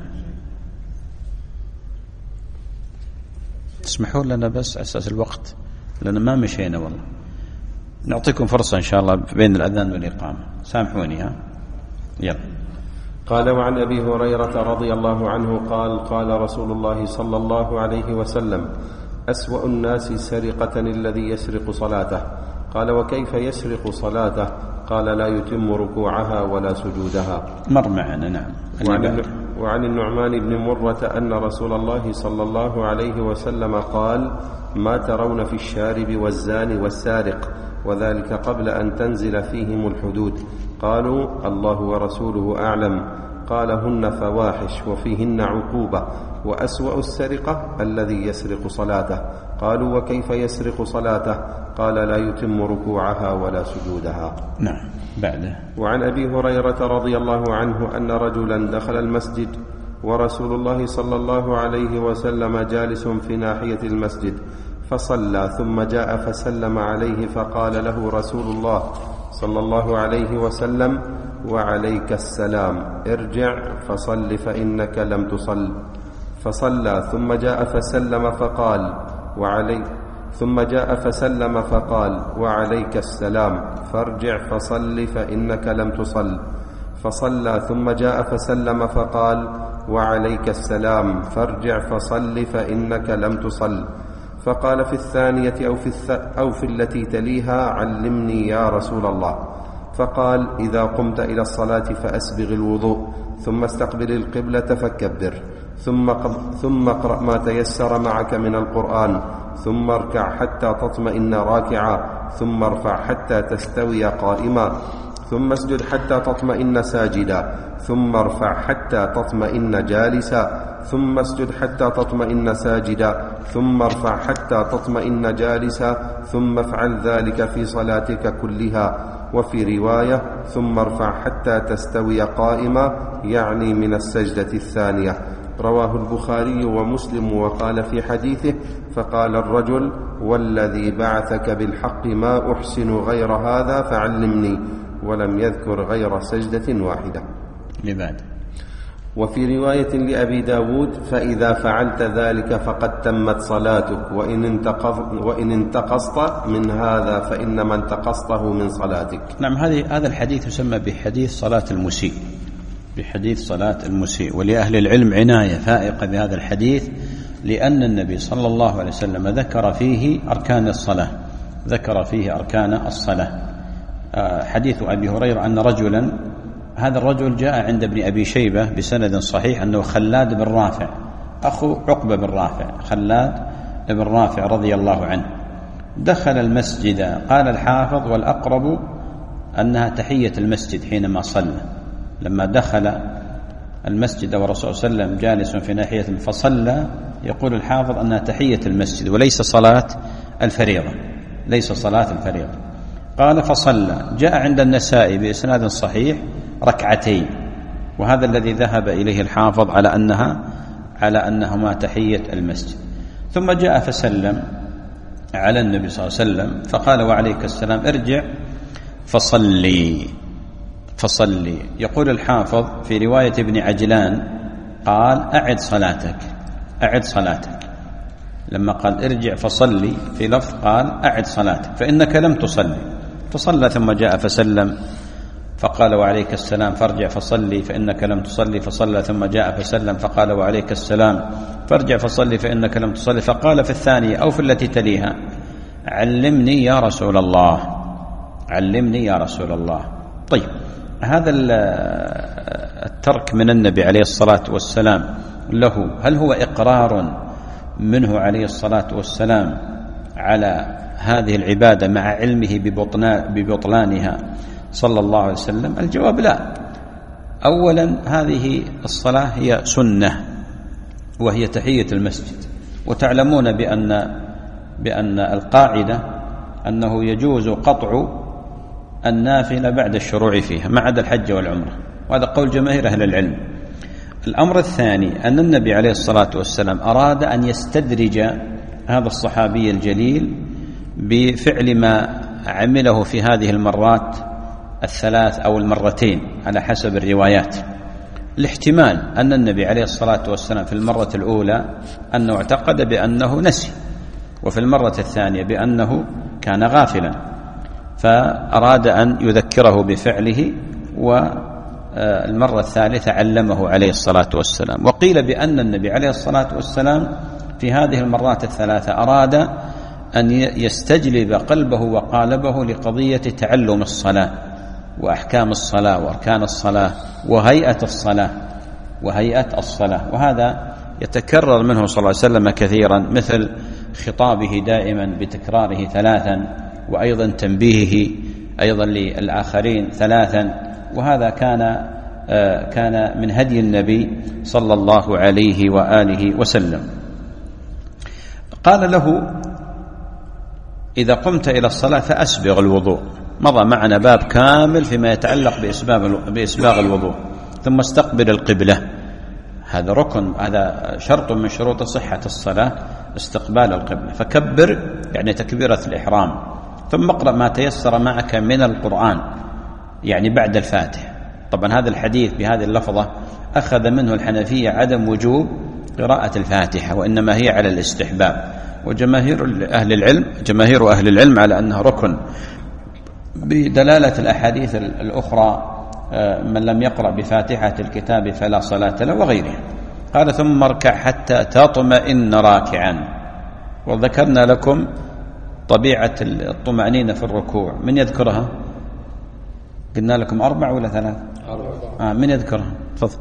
تسمحون لنا بس على أساس الوقت، لأن ما مشينا والله. نعطيكم فرصة إن شاء الله بين الأذان والإقامة، سامحوني. ها يلا. قال وعن أبي هريرة رضي الله عنه قال قال رسول الله صلى الله عليه وسلم أسوأ الناس سرقة الذي يسرق صلاته. قال وكيف يسرق صلاته؟ قال لا يتم ركوعها ولا سجودها. مر معنا. نعم. وعن, وعن النعمان بن مرة أن رسول الله صلى الله عليه وسلم قال ما ترون في الشارب والزاني والسارق، وذلك قبل أن تنزل فيهم الحدود. قالوا الله ورسوله أعلم. قال هن فواحش وفيهن عقوبة، وأسوأ السرقة الذي يسرق صلاته. قالوا وكيف يسرق صلاته؟ قال لا يتم ركوعها ولا سجودها. نعم. بعده. وعن أبي هريرة رضي الله عنه أن رجلا دخل المسجد ورسول الله صلى الله عليه وسلم جالس في ناحية المسجد، فصلى ثم جاء فسلم عليه، فقال له رسول الله صلى الله عليه وسلم وعليك السلام، ارجع فصل فإنك لم تصل. فصلى ثم جاء فسلم فقال وعلي ثم جاء فسلم فقال وعليك السلام، فارجع فصل فإنك لم تصل. فصلى ثم جاء فسلم فقال وعليك السلام، فارجع فصل فإنك لم تصل. فقال في الثانية أو في, الث... أو في التي تليها علمني يا رسول الله. فقال إذا قمت إلى الصلاة فأسبغ الوضوء، ثم استقبل القبلة فكبر، ثم, قض... ثم اقرأ ما تيسر معك من القرآن، ثم اركع حتى تطمئن راكعا، ثم ارفع حتى تستوي قائما، ثم اسجد حتى تطمئن ساجدا ثم ارفع حتى تطمئن جالسا ثم اسجد حتى تطمئن ساجدا ثم ارفع حتى تطمئن جالسا ثم افعل ذلك في صلاتك كلها. وفي رواية ثم ارفع حتى تستوي قائما، يعني من السجدة الثانية. رواه البخاري ومسلم. وقال في حديثه: فقال الرجل: والذي بعثك بالحق ما أحسن غير هذا فعلمني، ولم يذكر غير سجدة واحدة. لبعد. وفي رواية لأبي داود: فإذا فعلت ذلك فقد تمت صلاتك، وإن انتقصت, وإن انتقصت من هذا فإنما انتقصته من صلاتك. نعم، هذا الحديث يسمى بحديث صلاة المسيء، بحديث صلاة المسيء. ولأهل العلم عناية فائقة بهذا الحديث، لأن النبي صلى الله عليه وسلم ذكر فيه أركان الصلاة، ذكر فيه أركان الصلاة. حديث أبي هريرة أن رجلا، هذا الرجل جاء عند ابن أبي شيبة بسند صحيح أنه خلاد بن رافع، أخو عقبة بن رافع، خلاد بن رافع رضي الله عنه، دخل المسجد. قال الحافظ: والأقرب أنها تحية المسجد حينما صلى، لما دخل المسجد والرسول صلى الله عليه وسلم جالس في ناحية فصلى، يقول الحافظ أنها تحية المسجد وليس صلاة الفريضة، ليس صلاة الفريضة. قال: فصلى. جاء عند النسائي بإسناد صحيح ركعتين، وهذا الذي ذهب إليه الحافظ على أنها على أنهما تحية المسجد. ثم جاء فسلم على النبي صلى الله عليه وسلم فقال: وعليك السلام، ارجع فصلي فصلي. يقول الحافظ في رواية ابن عجلان قال: أعد صلاتك، أعد صلاتك. لما قال ارجع فصلي في لفظ قال: أعد صلاتك فإنك لم تصلي. فصلى ثم جاء فسلم فقال: وعليك السلام، فارجع فصلي فإنك لم تصلي. فصلى ثم جاء فسلم فقال: وعليك السلام، فارجع فصلي فإنك لم تصلي. فقال في الثانية أو في التي تليها: علمني يا رسول الله، علمني يا رسول الله. طيب، هذا الترك من النبي عليه الصلاة والسلام له، هل هو إقرار منه عليه الصلاة والسلام على هذه العبادة مع علمه ببطلانها صلى الله عليه وسلم؟ الجواب لا. أولا، هذه الصلاة هي سنة وهي تحية المسجد، وتعلمون بأن بأن القاعدة أنه يجوز قطع النافلة بعد الشروع فيها ما عدا الحج والعمرة، وهذا قول جماهير أهل العلم. الأمر الثاني أن النبي عليه الصلاة والسلام أراد أن يستدرج هذا الصحابي الجليل بفعل ما عمله في هذه المرات الثلاث أو المرتين على حسب الروايات. الاحتمال أن النبي عليه الصلاة والسلام في المرة الأولى أنه اعتقد بأنه نسي، وفي المرة الثانية بأنه كان غافلا، فأراد أن يذكره بفعله، والمرة الثالثة علمه عليه الصلاة والسلام. وقيل بأن النبي عليه الصلاة والسلام في هذه المرات الثلاثة أراد أن يستجلب قلبه وقالبه لقضية تعلم الصلاة وأحكام الصلاة وأركان الصلاة وهيئة الصلاة وهيئة الصلاة وهذا يتكرر منه صلى الله عليه وسلم كثيرا، مثل خطابه دائما بتكراره ثلاثا، وأيضا تنبيهه أيضا للآخرين ثلاثا، وهذا كان كان من هدي النبي صلى الله عليه وآله وسلم. قال له: إذا قمت إلى الصلاة فأسبغ الوضوء. مضى معنا باب كامل فيما يتعلق بإسباغ الوضوء. ثم استقبل القبلة، هذا ركن، هذا شرط من شروط صحة الصلاة، استقبال القبلة. فكبر يعني تكبيرة الإحرام، ثم اقرأ ما تيسر معك من القرآن يعني بعد الفاتح. طبعا هذا الحديث بهذه اللفظة أخذ منه الحنفية عدم وجوب قراءة الفاتحة، وإنما هي على الاستحباب، وجماهير أهل العلم جماهير أهل العلم على أنه ركن بدلالة الأحاديث الأخرى: من لم يقرأ بفاتحة الكتاب فلا صلاة له، وغيره. قال: ثم اركع حتى تطمئن راكعا. وذكرنا لكم طبيعة الطمأنينة في الركوع، من يذكرها؟ قلنا لكم أربع ولا ثلاث؟ آه من يذكرها؟ تفضل.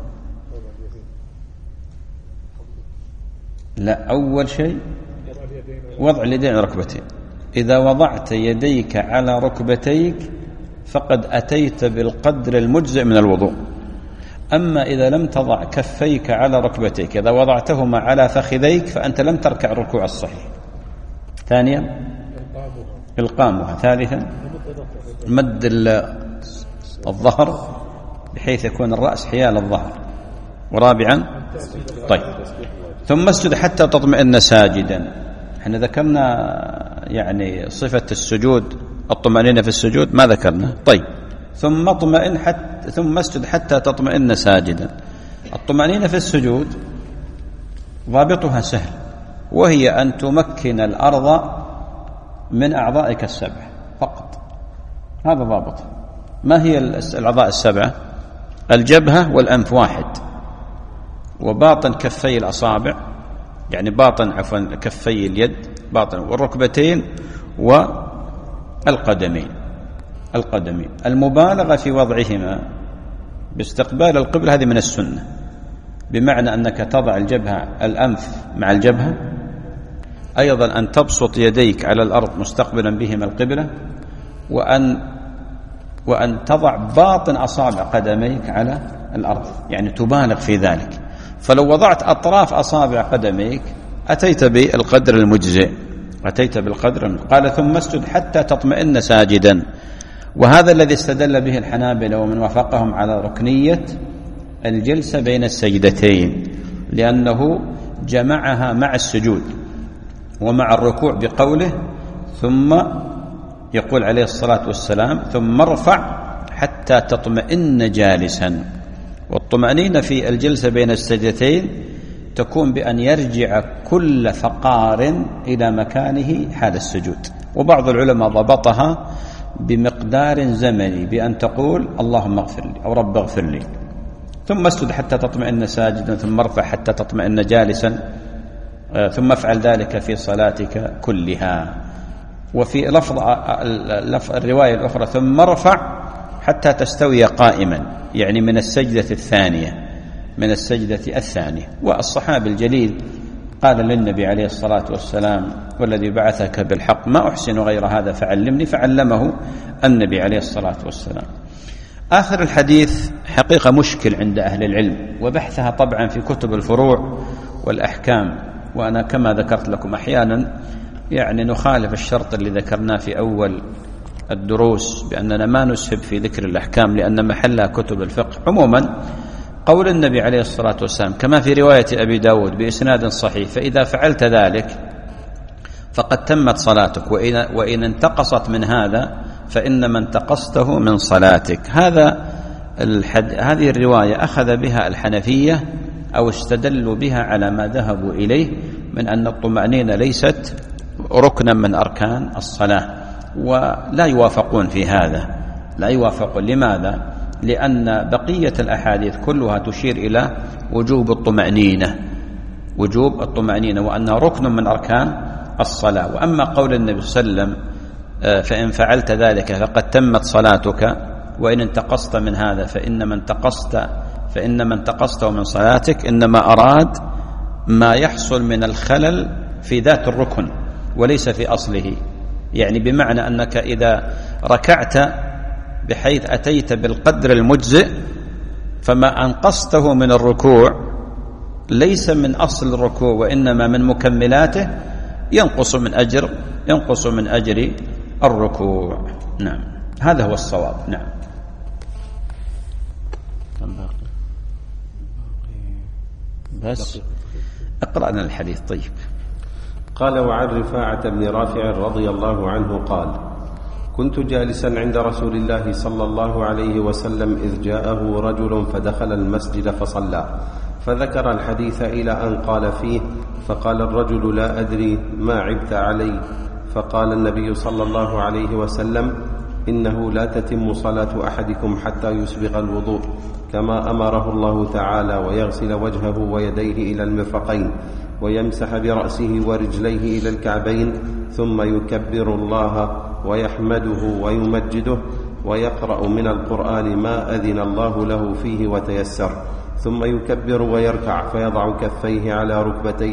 لا، أول شيء وضع اليدين على ركبتين. إذا وضعت يديك على ركبتيك فقد أتيت بالقدر المجزئ من الوضوء. أما إذا لم تضع كفيك على ركبتيك، إذا وضعتهما على فخذيك فأنت لم تركع الركوع الصحيح. ثانيا إلقامها. ثالثا مد الظهر بحيث يكون الرأس حيال الظهر. ورابعا طيب ثم اسجد حتى تطمئن ساجدا. احنا ذكرنا يعني صفة السجود الطمأنينة في السجود، ما ذكرنا. طيب ثم اطمئن حتى ثم اسجد حتى تطمئن ساجدا. الطمأنينة في السجود ضابطها سهل، وهي أن تمكن الأرض من أعضائك السبع فقط. هذا ضابط. ما هي الأعضاء السبعة؟ الجبهة والأنف واحد، وباطن كفي الأصابع، يعني باطن عفوا كفي اليد باطن، والركبتين والقدمين. القدمين المبالغة في وضعهما باستقبال القبلة هذه من السنة، بمعنى أنك تضع الجبهة الأنف مع الجبهة، أيضا أن تبسط يديك على الأرض مستقبلا بهما القبلة، وأن وأن تضع باطن أصابع قدميك على الأرض، يعني تبالغ في ذلك. فلو وضعت أطراف أصابع قدميك أتيت بالقدر المجزئ، أتيت بالقدر. قال ثم اسجد حتى تطمئن ساجدا، وهذا الذي استدل به الحنابلة ومن وافقهم على ركنية الجلسة بين السجدتين، لأنه جمعها مع السجود ومع الركوع بقوله ثم يقول عليه الصلاة والسلام ثم ارفع حتى تطمئن جالسا. والطمأنينة في الجلسة بين السجدتين تكون بأن يرجع كل فقار إلى مكانه حال السجود. وبعض العلماء ضبطها بمقدار زمني بأن تقول اللهم اغفر لي أو رب اغفر لي، ثم اسجد حتى تطمئن ساجدا، ثم ارفع حتى تطمئن جالسا، ثم افعل ذلك في صلاتك كلها. وفي لفظ الرواية الأخرى ثم ارفع حتى تستوي قائما، يعني من السجدة الثانية من السجدة الثانية. والصحابي الجليل قال للنبي عليه الصلاة والسلام والذي بعثك بالحق ما أحسن غير هذا فعلمني، فعلمه النبي عليه الصلاة والسلام. آخر الحديث حقيقة مشكل عند أهل العلم، وبحثها طبعا في كتب الفروع والأحكام، وأنا كما ذكرت لكم أحيانا يعني نخالف الشرط اللي ذكرناه في أول الدروس بأننا ما نسهب في ذكر الأحكام لأن محلها كتب الفقه. عموما قول النبي عليه الصلاة والسلام كما في رواية أبي داود بإسناد صحيح فإذا فعلت ذلك فقد تمت صلاتك، وإن, وإن انتقصت من هذا فإنما انتقصته من صلاتك. هذا الحد... هذه الرواية أخذ بها الحنفية أو استدلوا بها على ما ذهبوا إليه من أن الطمأنينة ليست ركنا من أركان الصلاة، ولا يوافقون في هذا، لا يوافقون. لماذا؟ لأن بقية الأحاديث كلها تشير إلى وجوب الطمأنينة وجوب الطمأنينة وأنها ركن من أركان الصلاة. وأما قول النبي صلى الله عليه وسلم فإن فعلت ذلك فقد تمت صلاتك، وإن انتقصت من هذا فإنما انتقصت فإنما انتقصته من صلاتك، إنما أراد ما يحصل من الخلل في ذات الركن وليس في أصله. يعني بمعنى أنك إذا ركعت بحيث أتيت بالقدر المجزئ فما أنقصته من الركوع ليس من أصل الركوع وإنما من مكملاته، ينقص من أجر ينقص من أجر الركوع. نعم هذا هو الصواب. نعم بس اقرأ لنا الحديث. طيب قال وعن رفاعة بن رافع رضي الله عنه قال كنت جالسا عند رسول الله صلى الله عليه وسلم إذ جاءه رجل فدخل المسجد فصلى، فذكر الحديث إلى أن قال فيه فقال الرجل لا أدري ما عبت علي، فقال النبي صلى الله عليه وسلم إنه لا تتم صلاة أحدكم حتى يسبغ الوضوء كما أمره الله تعالى، ويغسل وجهه ويديه إلى المرفقين ويمسح برأسه ورجليه إلى الكعبين، ثم يكبر الله ويحمده ويمجده ويقرأ من القرآن ما أذن الله له فيه وتيسر، ثم يكبر ويركع فيضع كفيه على ركبتيه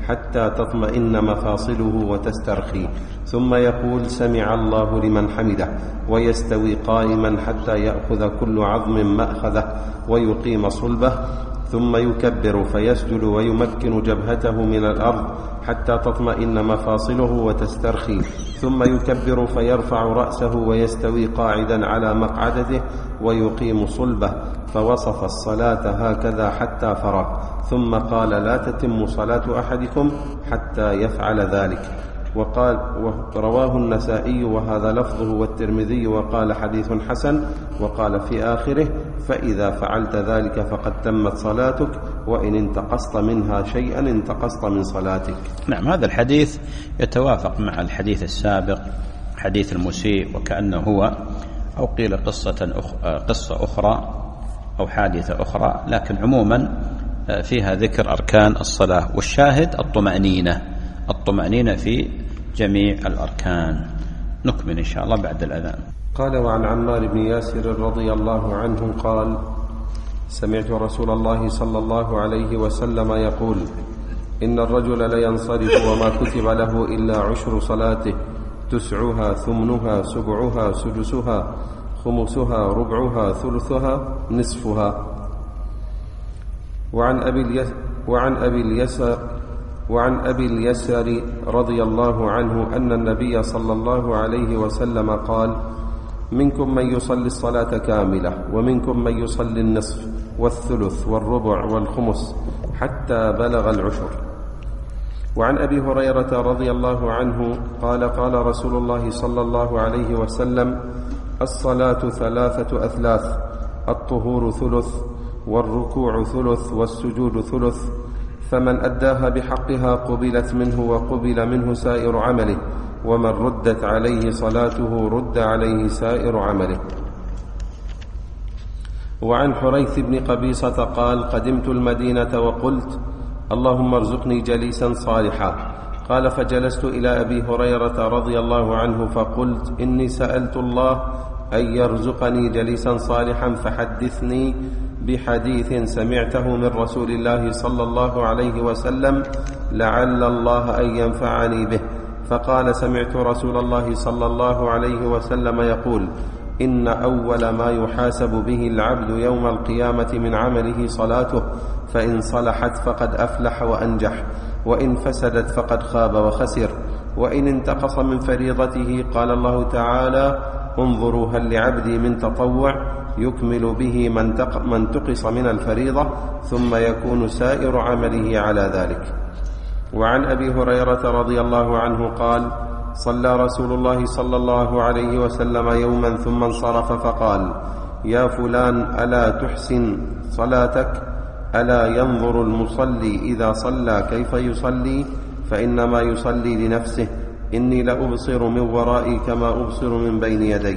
حتى تطمئن مفاصله وتسترخي، ثم يقول سمع الله لمن حمده، ويستوي قائما حتى يأخذ كل عظم مأخذه ويقيم صلبه، ثم يكبر فيسجد ويمكن جبهته من الأرض حتى تطمئن مفاصله وتسترخي، ثم يكبر فيرفع رأسه ويستوي قاعدا على مقعدته ويقيم صلبه، فوصف الصلاة هكذا حتى فرغ، ثم قال لا تتم صلاة أحدكم حتى يفعل ذلك. وقال رواه النسائي وهذا لفظه والترمذي، وقال حديث حسن، وقال في آخره فإذا فعلت ذلك فقد تمت صلاتك، وإن انتقصت منها شيئا انتقصت من صلاتك. نعم، هذا الحديث يتوافق مع الحديث السابق، حديث المسيء، وكأنه هو أو قيل قصة أخرى, قصة أخرى أو حادثة أخرى، لكن عموما فيها ذكر أركان الصلاة، والشاهد الطمأنينة الطمأنينة في جميع الأركان. نكمل إن شاء الله بعد الأذان. قال وعن عمار بن ياسر رضي الله عنه قال سمعت رسول الله صلى الله عليه وسلم يقول إن الرجل لينصرف وما كتب له إلا عشر صلاته، تسعها ثمنها سبعها سدسها خمسها ربعها ثلثها نصفها. وعن أبي اليس وعن أبي اليسر وعن أبي اليسر رضي الله عنه أن النبي صلى الله عليه وسلم قال منكم من يصلي الصلاة كاملة، ومنكم من يصلي النصف والثلث والربع والخمس حتى بلغ العشر. وعن أبي هريرة رضي الله عنه قال قال رسول الله صلى الله عليه وسلم الصلاة ثلاثة أثلاث، الطهور ثلث، والركوع ثلث، والسجود ثلث، فمن أداها بحقها قبلت منه وقبل منه سائر عمله، ومن ردت عليه صلاته رد عليه سائر عمله. وعن حريث بن قبيصة قال قدمت المدينة وقلت اللهم ارزقني جليسا صالحا، قال فجلست إلى أبي هريرة رضي الله عنه فقلت إني سألت الله أن يرزقني جليسا صالحا، فحدثني بحديث سمعته من رسول الله صلى الله عليه وسلم لعل الله أن ينفعني به. فقال سمعت رسول الله صلى الله عليه وسلم يقول إن أول ما يحاسب به العبد يوم القيامة من عمله صلاته، فإن صلحت فقد أفلح وأنجح، وإن فسدت فقد خاب وخسر. وإن انتقص من فريضته قال الله تعالى انظروا هل لعبدي من تطوع يكمل به من تقص من الفريضة، ثم يكون سائر عمله على ذلك. وعن أبي هريرة رضي الله عنه قال صلى رسول الله صلى الله عليه وسلم يوما ثم انصرف فقال يا فلان ألا تحسن صلاتك؟ ألا ينظر المصلي إذا صلى كيف يصلي؟ فإنما يصلي لنفسه، إني لأبصر من ورائي كما أبصر من بين يدي.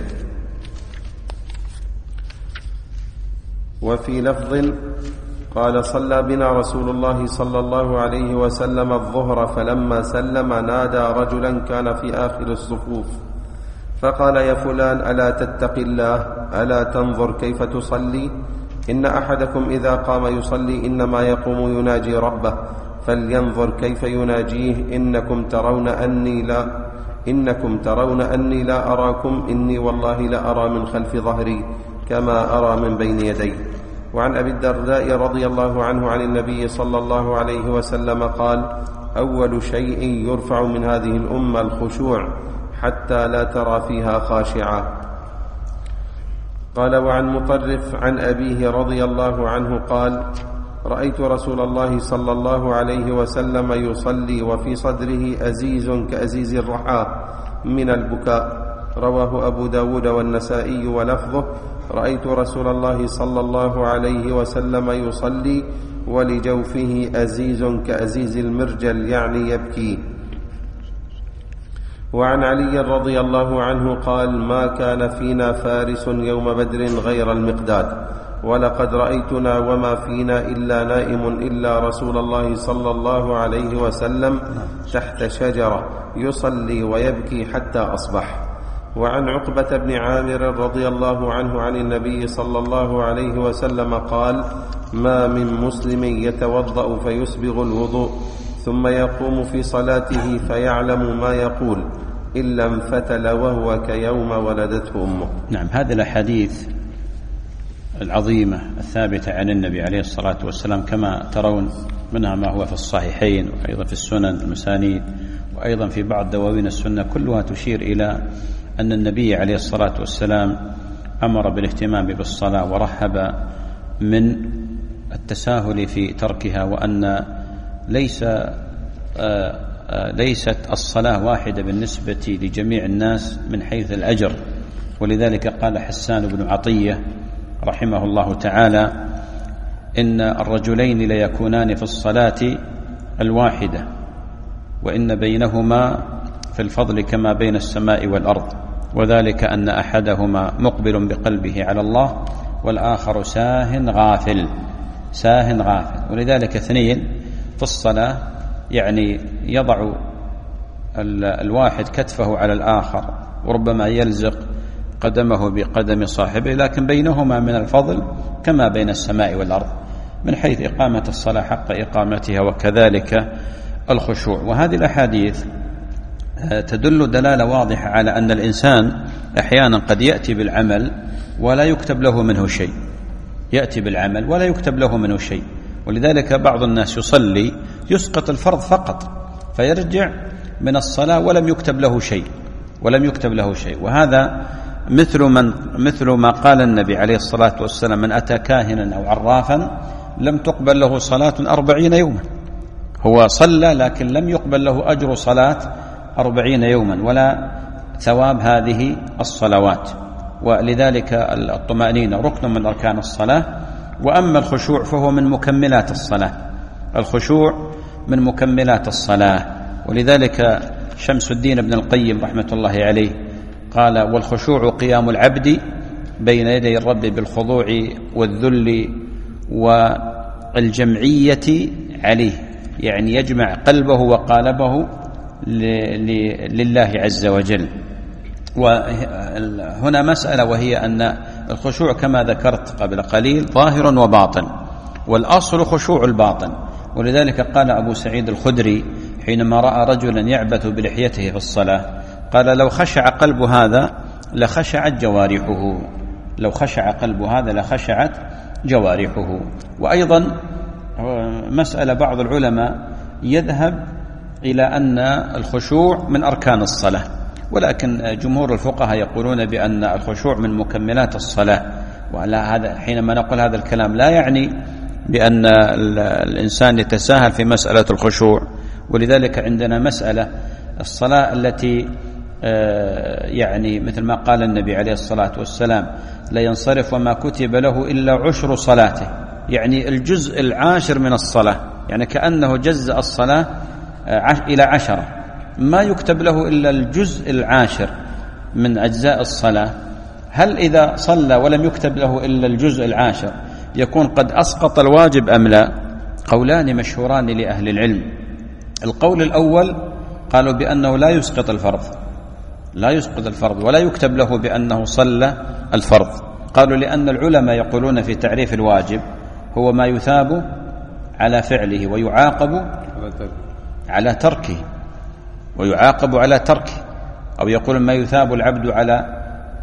وفي لفظ قال صلى بنا رسول الله صلى الله عليه وسلم الظهر، فلما سلم نادى رجلا كان في آخر الصفوف فقال يا فلان ألا تتق الله؟ ألا تنظر كيف تصلي؟ إن أحدكم إذا قام يصلي إنما يقوم يناجي ربه، فلينظر كيف يناجيه، إنكم ترون أني لا إنكم ترون أني لا أراكم، إني والله لا أرى من خلف ظهري كما أرى من بين يدي. وعن أبي الدرداء رضي الله عنه عن النبي صلى الله عليه وسلم قال أول شيء يرفع من هذه الأمة الخشوع حتى لا ترى فيها خاشعا. قال وعن مطرف عن أبيه رضي الله عنه قال رأيت رسول الله صلى الله عليه وسلم يصلي وفي صدره أزيز كأزيز الرحى من البكاء. رواه أبو داود والنسائي ولفظه رأيت رسول الله صلى الله عليه وسلم يصلي ولجوفه أزيز كأزيز المرجل، يعني يبكي. وعن علي رضي الله عنه قال ما كان فينا فارس يوم بدر غير المقداد، ولقد رأيتنا وما فينا إلا نائم إلا رسول الله صلى الله عليه وسلم تحت شجرة يصلي ويبكي حتى أصبح. وعن عقبة بن عامر رضي الله عنه عن النبي صلى الله عليه وسلم قال ما من مسلم يتوضأ فيسبغ الوضوء ثم يقوم في صلاته فيعلم ما يقول إلا انفتل وهو كيوم ولدته أمه. نعم، هذه الأحاديث العظيمة الثابتة عن النبي عليه الصلاة والسلام كما ترون، منها ما هو في الصحيحين وأيضا في السنن المسانيد وأيضا في بعض دواوين السنة، كلها تشير إلى أن النبي عليه الصلاة والسلام أمر بالاهتمام بالصلاة ورحب من التساهل في تركها، وأن ليس ليست الصلاة واحدة بالنسبة لجميع الناس من حيث الأجر. ولذلك قال حسان بن عطية رحمه الله تعالى: إن الرجلين ليكونان في الصلاة الواحدة، وإن بينهما في الفضل كما بين السماء والأرض، وذلك أن أحدهما مقبل بقلبه على الله والآخر ساه غافل ساه غافل. ولذلك اثنين في الصلاة يعني يضع الواحد كتفه على الآخر وربما يلزق قدمه بقدم صاحبه، لكن بينهما من الفضل كما بين السماء والأرض من حيث إقامة الصلاة حق إقامتها، وكذلك الخشوع. وهذه الأحاديث تدل دلالة واضحة على أن الإنسان أحيانا قد يأتي بالعمل ولا يكتب له منه شيء يأتي بالعمل ولا يكتب له منه شيء ولذلك بعض الناس يصلي يسقط الفرض فقط فيرجع من الصلاة ولم يكتب له شيء ولم يكتب له شيء وهذا مثل من مثل ما قال النبي عليه الصلاة والسلام: من أتى كاهنا أو عرافا لم تقبل له صلاة أربعين يوما. هو صلى لكن لم يقبل له أجر صلاة أربعين يوما ولا ثواب هذه الصلوات. ولذلك الطمأنينة ركن من أركان الصلاة. وأما الخشوع فهو من مكملات الصلاة الخشوع من مكملات الصلاة. ولذلك شمس الدين ابن القيم رحمة الله عليه قال: والخشوع قيام العبد بين يدي الرب بالخضوع والذل والجمعية عليه، يعني يجمع قلبه وقالبه لله عز وجل. وهنا مسألة وهي أن الخشوع كما ذكرت قبل قليل ظاهر وباطن، والأصل خشوع الباطن. ولذلك قال أبو سعيد الخدري حينما رأى رجلا يعبث بلحيته في الصلاة قال: لو خشع قلب هذا لخشعت جوارحه لو خشع قلب هذا لخشعت جوارحه. وأيضا مسألة بعض العلماء يذهب إلى أن الخشوع من أركان الصلاة، ولكن جمهور الفقهاء يقولون بأن الخشوع من مكملات الصلاة. وعلى هذا حينما نقول هذا الكلام لا يعني بأن الإنسان يتساهل في مسألة الخشوع. ولذلك عندنا مسألة الصلاة التي يعني مثل ما قال النبي عليه الصلاة والسلام: لا ينصرف وما كتب له إلا عشر صلاته، يعني الجزء العاشر من الصلاة، يعني كأنه جزء الصلاة إلى عشرة، ما يكتب له إلا الجزء العاشر من أجزاء الصلاة. هل إذا صلى ولم يكتب له إلا الجزء العاشر يكون قد أسقط الواجب أم لا؟ قولان مشهوران لأهل العلم. القول الأول قالوا بأنه لا يسقط الفرض لا يسقط الفرض ولا يكتب له بأنه صلى الفرض. قالوا لأن العلماء يقولون في تعريف الواجب هو ما يثاب على فعله ويعاقب على تركه ويعاقب على تركه أو يقول ما يثاب العبد على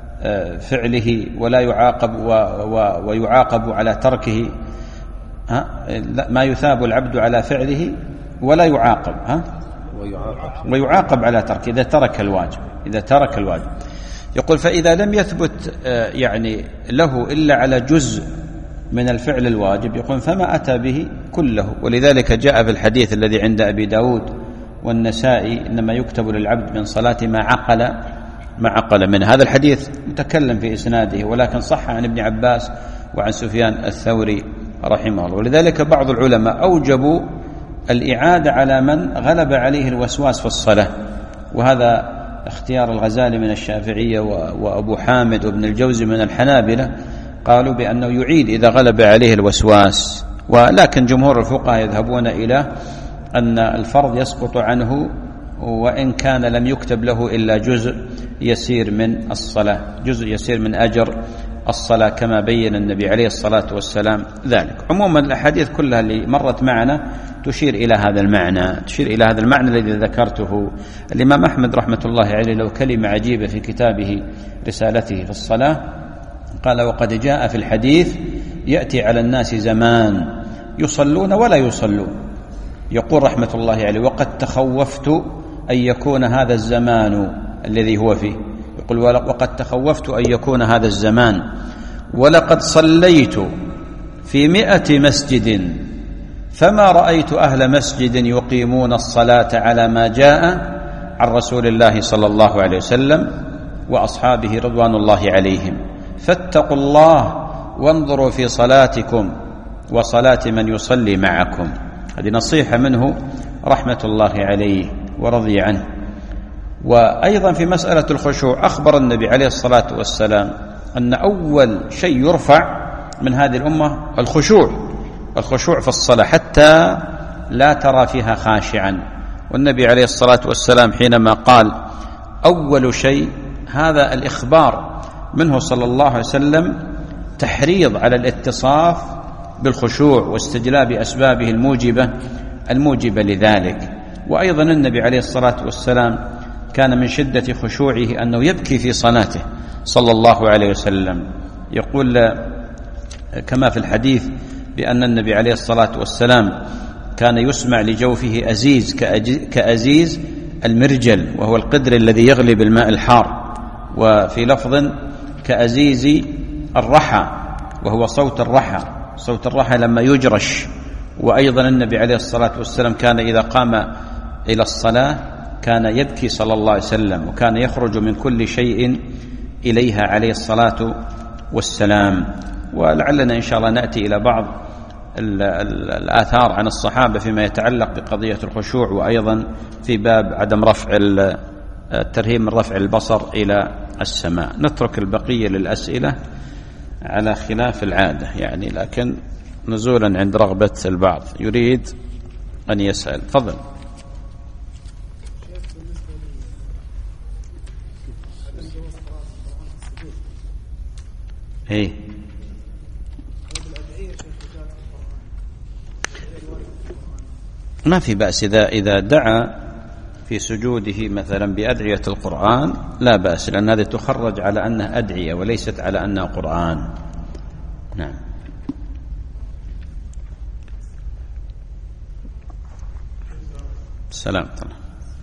فعله ولا يعاقب ويعاقب على تركه. ها؟ ما يثاب العبد على فعله ولا يعاقب ها؟ ويعاقب. ويعاقب على تركه إذا ترك الواجب إذا ترك الواجب. يقول: فإذا لم يثبت يعني له إلا على جزء من الفعل الواجب يقول فما أتى به كله. ولذلك جاء في الحديث الذي عند أبي داود والنسائي: إنما يكتب للعبد من صلاة ما عقل ما عقل من. هذا الحديث متكلم في إسناده ولكن صح عن ابن عباس وعن سفيان الثوري رحمه الله. ولذلك بعض العلماء أوجبوا الإعادة على من غلب عليه الوسواس في الصلاة، وهذا اختيار الغزالي من الشافعية وأبو حامد وابن الجوزي من الحنابلة، قالوا بأنه يعيد إذا غلب عليه الوسواس. ولكن جمهور الفقهاء يذهبون إلى أن الفرض يسقط عنه وإن كان لم يكتب له إلا جزء يسير من الصلاة جزء يسير من أجر الصلاة كما بين النبي عليه الصلاة والسلام ذلك. عموما الأحاديث كلها اللي مرت معنا تشير إلى هذا المعنى تشير إلى هذا المعنى الذي ذكرته. الإمام أحمد رحمة الله عليه له كلمة عجيبة في كتابه رسالته في الصلاة، قال: وقد جاء في الحديث يأتي على الناس زمان يصلون ولا يصلون. يقول رحمة الله عليه: وقد تخوفت أن يكون هذا الزمان الذي هو فيه، يقول: وقد تخوفت أن يكون هذا الزمان ولقد صليت في مئة مسجد فما رأيت أهل مسجد يقيمون الصلاة على ما جاء عن رسول الله صلى الله عليه وسلم وأصحابه رضوان الله عليهم، فاتقوا الله وانظروا في صلاتكم وصلاة من يصلي معكم. هذه نصيحة منه رحمة الله عليه ورضي عنه. وأيضا في مسألة الخشوع أخبر النبي عليه الصلاة والسلام أن أول شيء يرفع من هذه الأمة الخشوع الخشوع في الصلاة حتى لا ترى فيها خاشعا. والنبي عليه الصلاة والسلام حينما قال أول شيء، هذا الإخبار منه صلى الله عليه وسلم تحريض على الاتصاف بالخشوع واستجلاب أسبابه الموجبة الموجبة لذلك. وأيضا النبي عليه الصلاة والسلام كان من شدة خشوعه أنه يبكي في صلاته صلى الله عليه وسلم. يقول كما في الحديث بأن النبي عليه الصلاة والسلام كان يسمع لجوفه أزيز كأزيز المرجل، وهو القدر الذي يغلي بالماء الحار، وفي لفظ كأزيز الرحى، وهو صوت الرحى صوت الرحى لما يجرش. وأيضا النبي عليه الصلاة والسلام كان إذا قام إلى الصلاة كان يبكي صلى الله عليه وسلم، وكان يخرج من كل شيء إليها عليه الصلاة والسلام. ولعلنا إن شاء الله نأتي إلى بعض الآثار عن الصحابة فيما يتعلق بقضية الخشوع، وأيضا في باب عدم رفع الترهيب من رفع البصر إلى السماء. نترك البقية للأسئلة على خلاف العادة يعني، لكن نزولا عند رغبة البعض يريد أن يسأل. فضل. إيه ما في بأس إذا إذا دعا في سجوده مثلا بأدعية القرآن لا بأس، لأن هذه تخرج على أنها أدعية وليست على أنها قرآن. نعم. السلام عليكم.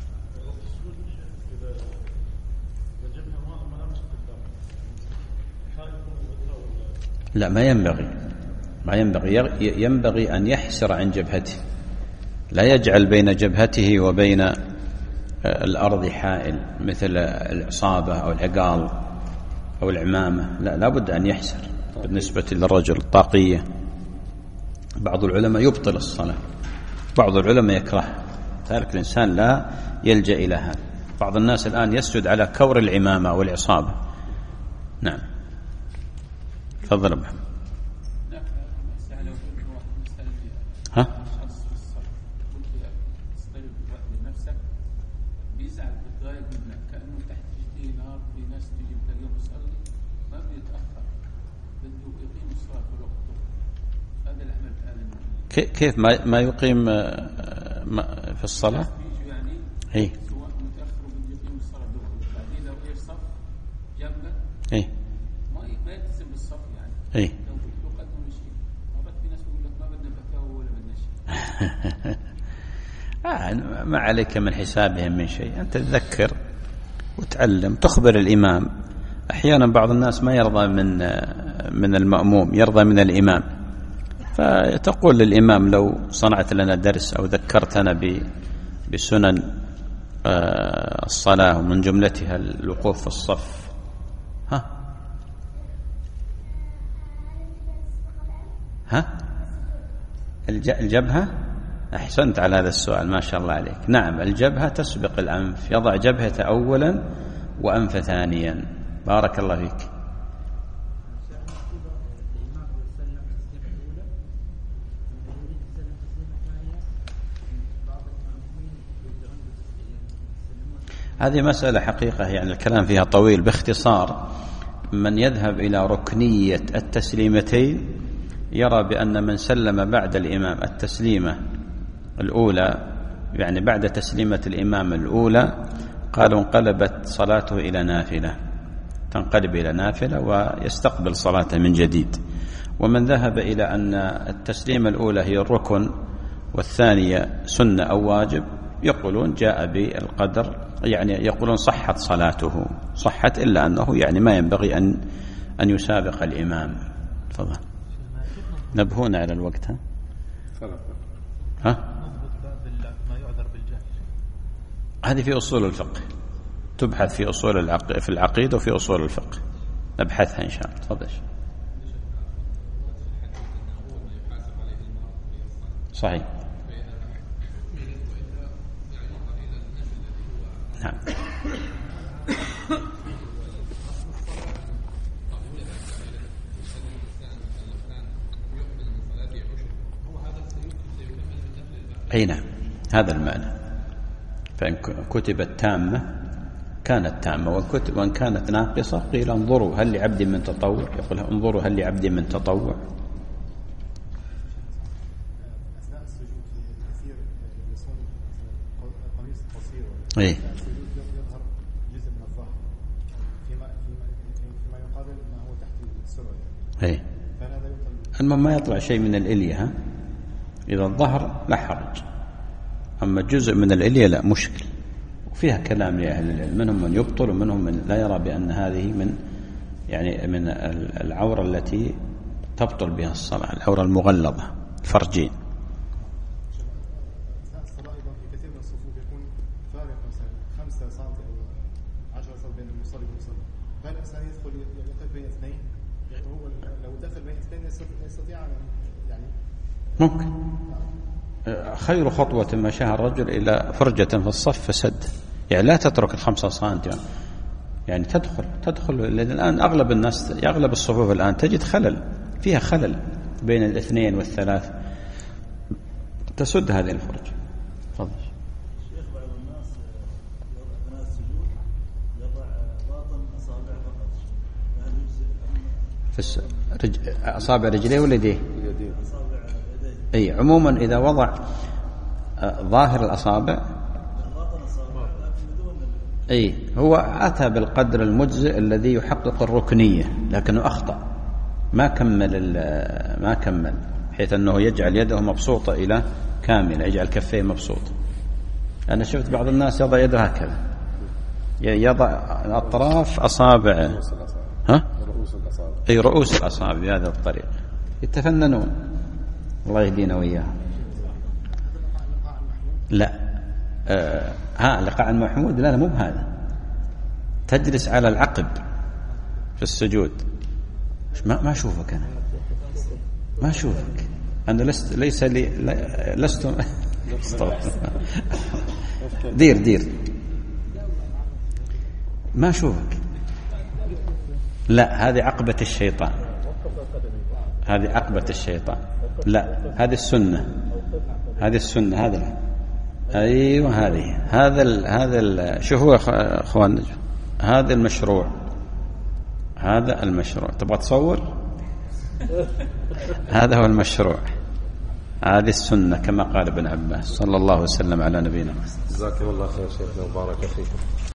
لا ما ينبغي ما ينبغي ينبغي أن يحسر عن جبهته، لا يجعل بين جبهته وبين الأرض حائل مثل العصابة أو العقال أو العمامة، لا لابد أن يحسر. بالنسبة للرجل الطاقية بعض العلماء يبطل الصلاة، بعض العلماء يكره ذلك، الإنسان لا يلجأ إلى هذا. بعض الناس الآن يسجد على كور العمامة والعصابة. نعم. تفضل محمد. ها؟ كيف ما ما يقيم في الصلاة؟ إيه إيه إيه آه ما عليك من حسابهم من شيء، أنت تذكر وتعلم تخبر الإمام. أحيانا بعض الناس ما يرضى من من المأموم، يرضى من الإمام، فتقول للإمام لو صنعت لنا درس أو ذكرتنا بسنن الصلاة ومن جملتها الوقوف في الصف. ها ها الجبهة. أحسنت على هذا السؤال، ما شاء الله عليك. نعم الجبهة تسبق الأنف، يضع جبهته أولا وأنف ثانيا. بارك الله فيك. هذه مسألة حقيقة يعني الكلام فيها طويل. باختصار من يذهب إلى ركنية التسليمتين يرى بأن من سلم بعد الإمام التسليمة الأولى، يعني بعد تسليمة الإمام الأولى، قالوا انقلبت صلاته إلى نافلة، تنقلب إلى نافلة ويستقبل صلاته من جديد. ومن ذهب إلى أن التسليمة الأولى هي الركن والثانية سنة أو واجب، يقولون جاء بالقدر، يعني يقولون صحت صلاته، صحت، إلا أنه يعني ما ينبغي أن أن يسابق الإمام. تفضل. نبهون على الوقت. ها ها هذه في أصول الفقه، تبحث في أصول العق... في العقيدة وفي أصول الفقه، نبحثها إن شاء الله. تفضل. صحيح. نعم. أي نعم، هذا المعنى. فإن كتبت تامة كانت تامة، وإن كانت ناقصة قيل انظروا هل لعبد من تطوع، يقول انظروا هل لعبد من تطوع. ايه ايه المهم ما يطلع شيء من الإلية. ها إذا الظهر لا حرج، أما جزء من الإلية لا مشكل، وفيها كلام لأهل العلم، منهم من يبطل ومنهم من لا يرى بأن هذه من يعني من العورة التي تبطل بها الصلاة، العورة المغلظة الفرجين. ممكن. خير خطوة مشاها الرجل إلى فرجة في الصف فسد، يعني لا تترك الخمسة سنتيمتر، يعني تدخل تدخل الآن أغلب الناس، أغلب الصفوف الآن تجد خلل فيها، خلل بين الاثنين والثلاث، تسد هذه الفرجة. تفضل. شيخ، بعض الناس أثناء السجود يضع باطن أصابع فقط، هل يجزئ؟ في رج... أصابع رجليه ولا يديه؟ أي عموما إذا وضع ظاهر الأصابع أي هو أتى بالقدر المجزئ الذي يحقق الركنية، لكنه أخطأ، ما كمل ما كمل حيث أنه يجعل يده مبسوطة إلى كاملة، يجعل كفيه مبسوطة. أنا شفت بعض الناس يضع يده هكذا، يضع أطراف أصابع ها أي رؤوس الأصابع بهذا الطريقة، يتفننون. الله يهدينا وإياهم. لا آه. ها لقاء المحمود، لا لا مو بهذا، تجلس على العقب في السجود. ما ما أشوفك أنا، ما أشوفك أنا، لست ليس لي لست دير دير ما أشوفك. لا هذه عقبة الشيطان، هذه عقبة الشيطان. لا هذه السنة، هذه السنة، هذا أيوة هذه هذا ال هذا ال شوفوا يا أخوان، هذا المشروع، هذا المشروع. تبغى تصور؟ هذا هو المشروع، هذه السنة كما قال ابن عباس صلى الله وسلم على نبينا. جزاكم الله خير شيخنا وبارك فيكم.